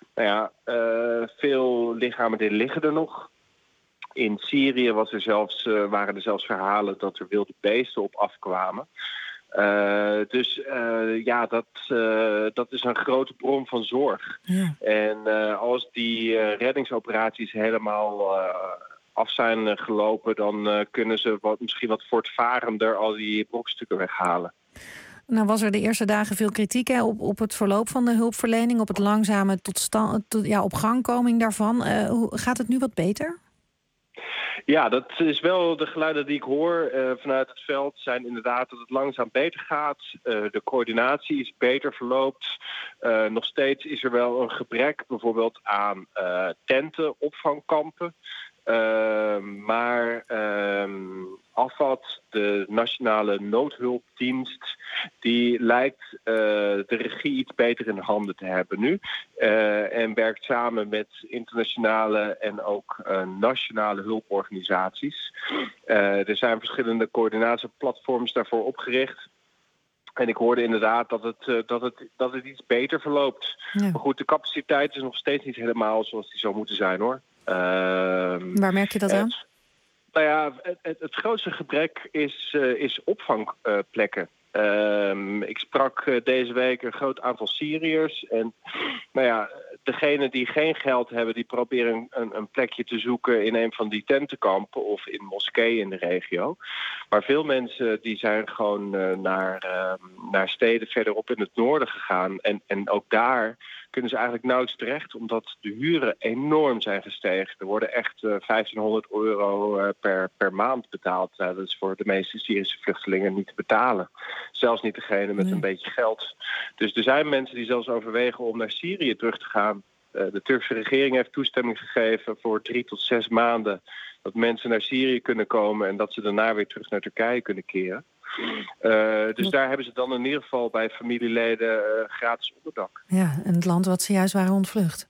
[SPEAKER 8] veel lichamen die liggen er nog. In Syrië waren er zelfs verhalen dat er wilde beesten op afkwamen. Dat is een grote bron van zorg. Ja. En als die reddingsoperaties helemaal af zijn gelopen, dan kunnen ze misschien wat voortvarender al die brokstukken weghalen. Nou was er de eerste dagen veel kritiek op het verloop van de hulpverlening, op het langzame op gangkoming daarvan. Gaat het nu wat beter? Ja, dat is wel de geluiden die ik hoor vanuit het veld zijn inderdaad dat het langzaam beter gaat. De coördinatie is beter verloopt. Nog steeds is er wel een gebrek bijvoorbeeld aan tenten, opvangkampen. Maar AFAD, de Nationale Noodhulpdienst, die lijkt de regie iets beter in handen te hebben nu. En werkt samen met internationale en ook nationale hulporganisaties. Er zijn verschillende coördinatieplatforms daarvoor opgericht. En ik hoorde inderdaad dat het iets beter verloopt. Ja. Maar goed, de capaciteit is nog steeds niet helemaal zoals die zou moeten zijn, hoor. Waar merk je dat aan? Het grootste gebrek is opvangplekken. Ik sprak deze week een groot aantal Syriërs. En degenen die geen geld hebben, die proberen een plekje te zoeken in een van die tentenkampen of in moskeeën in de regio. Maar veel mensen die zijn gewoon naar steden verderop in het noorden gegaan. En ook daar kunnen ze eigenlijk nauwelijks terecht, omdat de huren enorm zijn gestegen. Er worden echt €1.500 per maand betaald. Dat is voor de meeste Syrische vluchtelingen niet te betalen. Zelfs niet degene met een beetje geld. Dus er zijn mensen die zelfs overwegen om naar Syrië terug te gaan. De Turkse regering heeft toestemming gegeven voor 3 tot 6 maanden dat mensen naar Syrië kunnen komen en dat ze daarna weer terug naar Turkije kunnen keren. Dus daar hebben ze dan in ieder geval bij familieleden gratis onderdak.
[SPEAKER 2] Ja, en het land wat ze juist waren ontvlucht.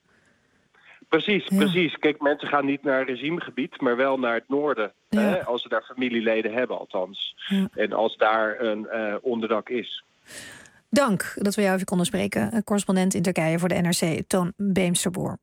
[SPEAKER 8] Precies. Kijk, mensen gaan niet naar regimegebied, maar wel naar het noorden.
[SPEAKER 2] Ja.
[SPEAKER 8] Als ze daar familieleden hebben althans. Ja. En als daar een onderdak is.
[SPEAKER 2] Dank dat we jou even konden spreken. Correspondent in Turkije voor de NRC, Toon Beemsterboer.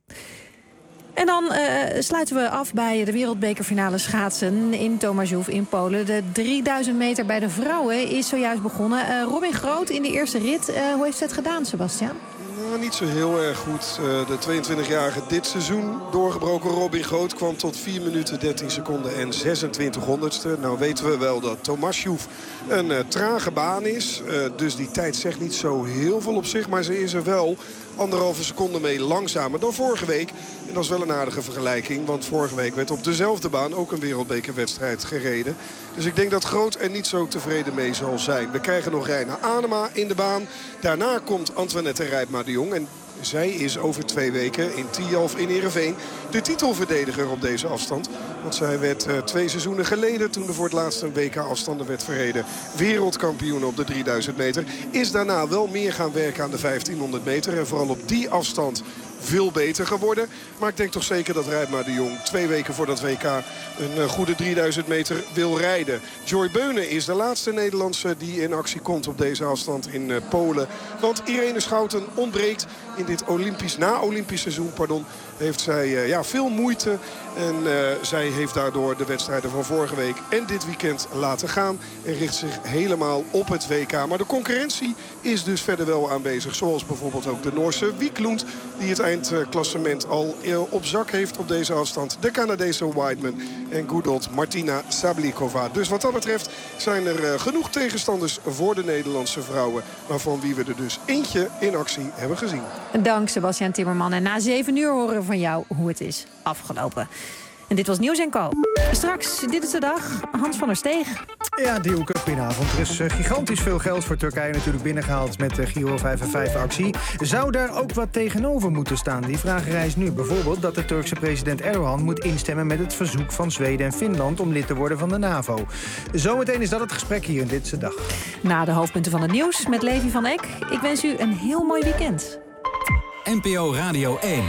[SPEAKER 2] En dan sluiten we af bij de wereldbekerfinale schaatsen in Tomaszów in Polen. De 3000 meter bij de vrouwen is zojuist begonnen. Robin Groot in de eerste rit. Hoe heeft ze het gedaan, Sebastian?
[SPEAKER 5] Niet zo heel erg goed. De 22-jarige dit seizoen doorgebroken Robin Groot kwam tot 4 minuten 13 seconden en 26 honderdste. Nou weten we wel dat Tomaszów een trage baan is. Dus die tijd zegt niet zo heel veel op zich. Maar ze is er wel 1,5 seconde mee langzamer dan vorige week. En dat is wel een aardige vergelijking. Want vorige week werd op dezelfde baan ook een wereldbekerwedstrijd gereden. Dus ik denk dat Groot er niet zo tevreden mee zal zijn. We krijgen nog Reina Anema in de baan. Daarna komt Antoinette Rijpma de Jong. En zij is over 2 weken in Tialf in Heerenveen de titelverdediger op deze afstand. Want zij werd 2 seizoenen geleden, toen er voor het laatst een WK-afstanden werd verreden, wereldkampioen op de 3000 meter. Is daarna wel meer gaan werken aan de 1500 meter. En vooral op die afstand veel beter geworden. Maar ik denk toch zeker dat Rijpma de Jong 2 weken voor dat WK een goede 3000 meter wil rijden. Joy Beunen is de laatste Nederlandse die in actie komt op deze afstand in Polen. Want Irene Schouten ontbreekt in dit na-Olympisch seizoen. Heeft zij veel moeite. En zij heeft daardoor de wedstrijden van vorige week en dit weekend laten gaan. En richt zich helemaal op het WK. Maar de concurrentie is dus verder wel aanwezig. Zoals bijvoorbeeld ook de Noorse Wiklund, die het eindklassement al op zak heeft op deze afstand. De Canadese Weidman en good old Martina Sablikova. Dus wat dat betreft zijn er genoeg tegenstanders voor de Nederlandse vrouwen. Waarvan wie we er dus eentje in actie hebben gezien.
[SPEAKER 2] Dank Sebastian Timmerman. En na 7 uur horen we van jou hoe het is afgelopen. En dit was Nieuws & Co. Straks, dit is de dag, Hans van der Steeg.
[SPEAKER 9] Ja, Deal Cup goedenavond. Er is gigantisch veel geld voor Turkije natuurlijk binnengehaald met de Giro 555-actie. Zou daar ook wat tegenover moeten staan? Die vraag rijst nu. Bijvoorbeeld dat de Turkse president Erdogan moet instemmen met het verzoek van Zweden en Finland om lid te worden van de NAVO. Zometeen is dat het gesprek hier in Dit is de Dag.
[SPEAKER 2] Na de hoofdpunten van het nieuws met Levi van Eck. Ik wens u een heel mooi weekend.
[SPEAKER 3] NPO Radio 1.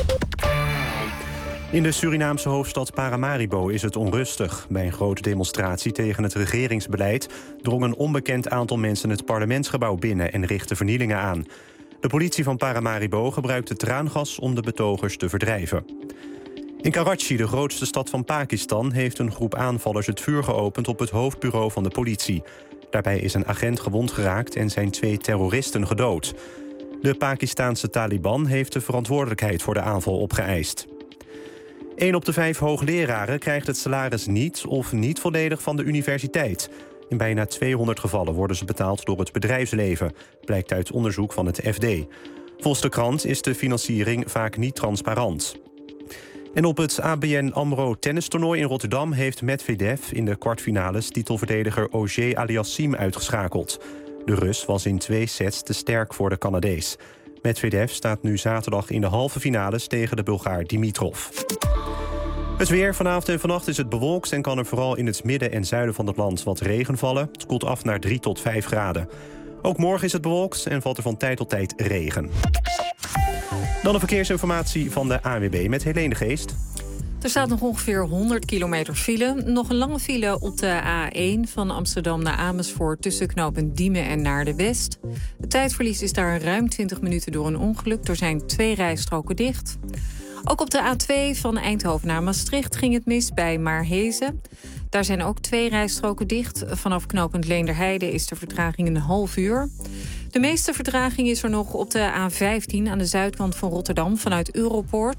[SPEAKER 21] In de Surinaamse hoofdstad Paramaribo is het onrustig. Bij een grote demonstratie tegen het regeringsbeleid drong een onbekend aantal mensen het parlementsgebouw binnen en richtte vernielingen aan. De politie van Paramaribo gebruikte traangas om de betogers te verdrijven. In Karachi, de grootste stad van Pakistan, heeft een groep aanvallers het vuur geopend op het hoofdbureau van de politie. Daarbij is een agent gewond geraakt en zijn 2 terroristen gedood. De Pakistaanse Taliban heeft de verantwoordelijkheid voor de aanval opgeëist. 1 op de 5 hoogleraren krijgt het salaris niet of niet volledig van de universiteit. In bijna 200 gevallen worden ze betaald door het bedrijfsleven, blijkt uit onderzoek van het FD. Volgens de krant is de financiering vaak niet transparant. En op het ABN AMRO tennistoernooi in Rotterdam heeft Medvedev in de kwartfinales titelverdediger Auger Aliassime uitgeschakeld. De Rus was in 2 sets te sterk voor de Canadees. Medvedev staat nu zaterdag in de halve finales tegen de Bulgaar Dimitrov. Het weer. Vanavond en vannacht is het bewolkt en kan er vooral in het midden en zuiden van het land wat regen vallen. Het koelt af naar 3 tot 5 graden. Ook morgen is het bewolkt en valt er van tijd tot tijd regen. Dan de verkeersinformatie van de ANWB met Helene de Geest.
[SPEAKER 1] Er staat nog ongeveer 100 kilometer file. Nog een lange file op de A1 van Amsterdam naar Amersfoort tussen knooppunt Diemen en Naarden-West. Het tijdverlies is daar ruim 20 minuten door een ongeluk. Er zijn 2 rijstroken dicht. Ook op de A2 van Eindhoven naar Maastricht ging het mis bij Maarhezen. Daar zijn ook 2 rijstroken dicht. Vanaf knooppunt Leenderheide is de vertraging een half uur. De meeste vertraging is er nog op de A15 aan de zuidkant van Rotterdam vanuit Europoort.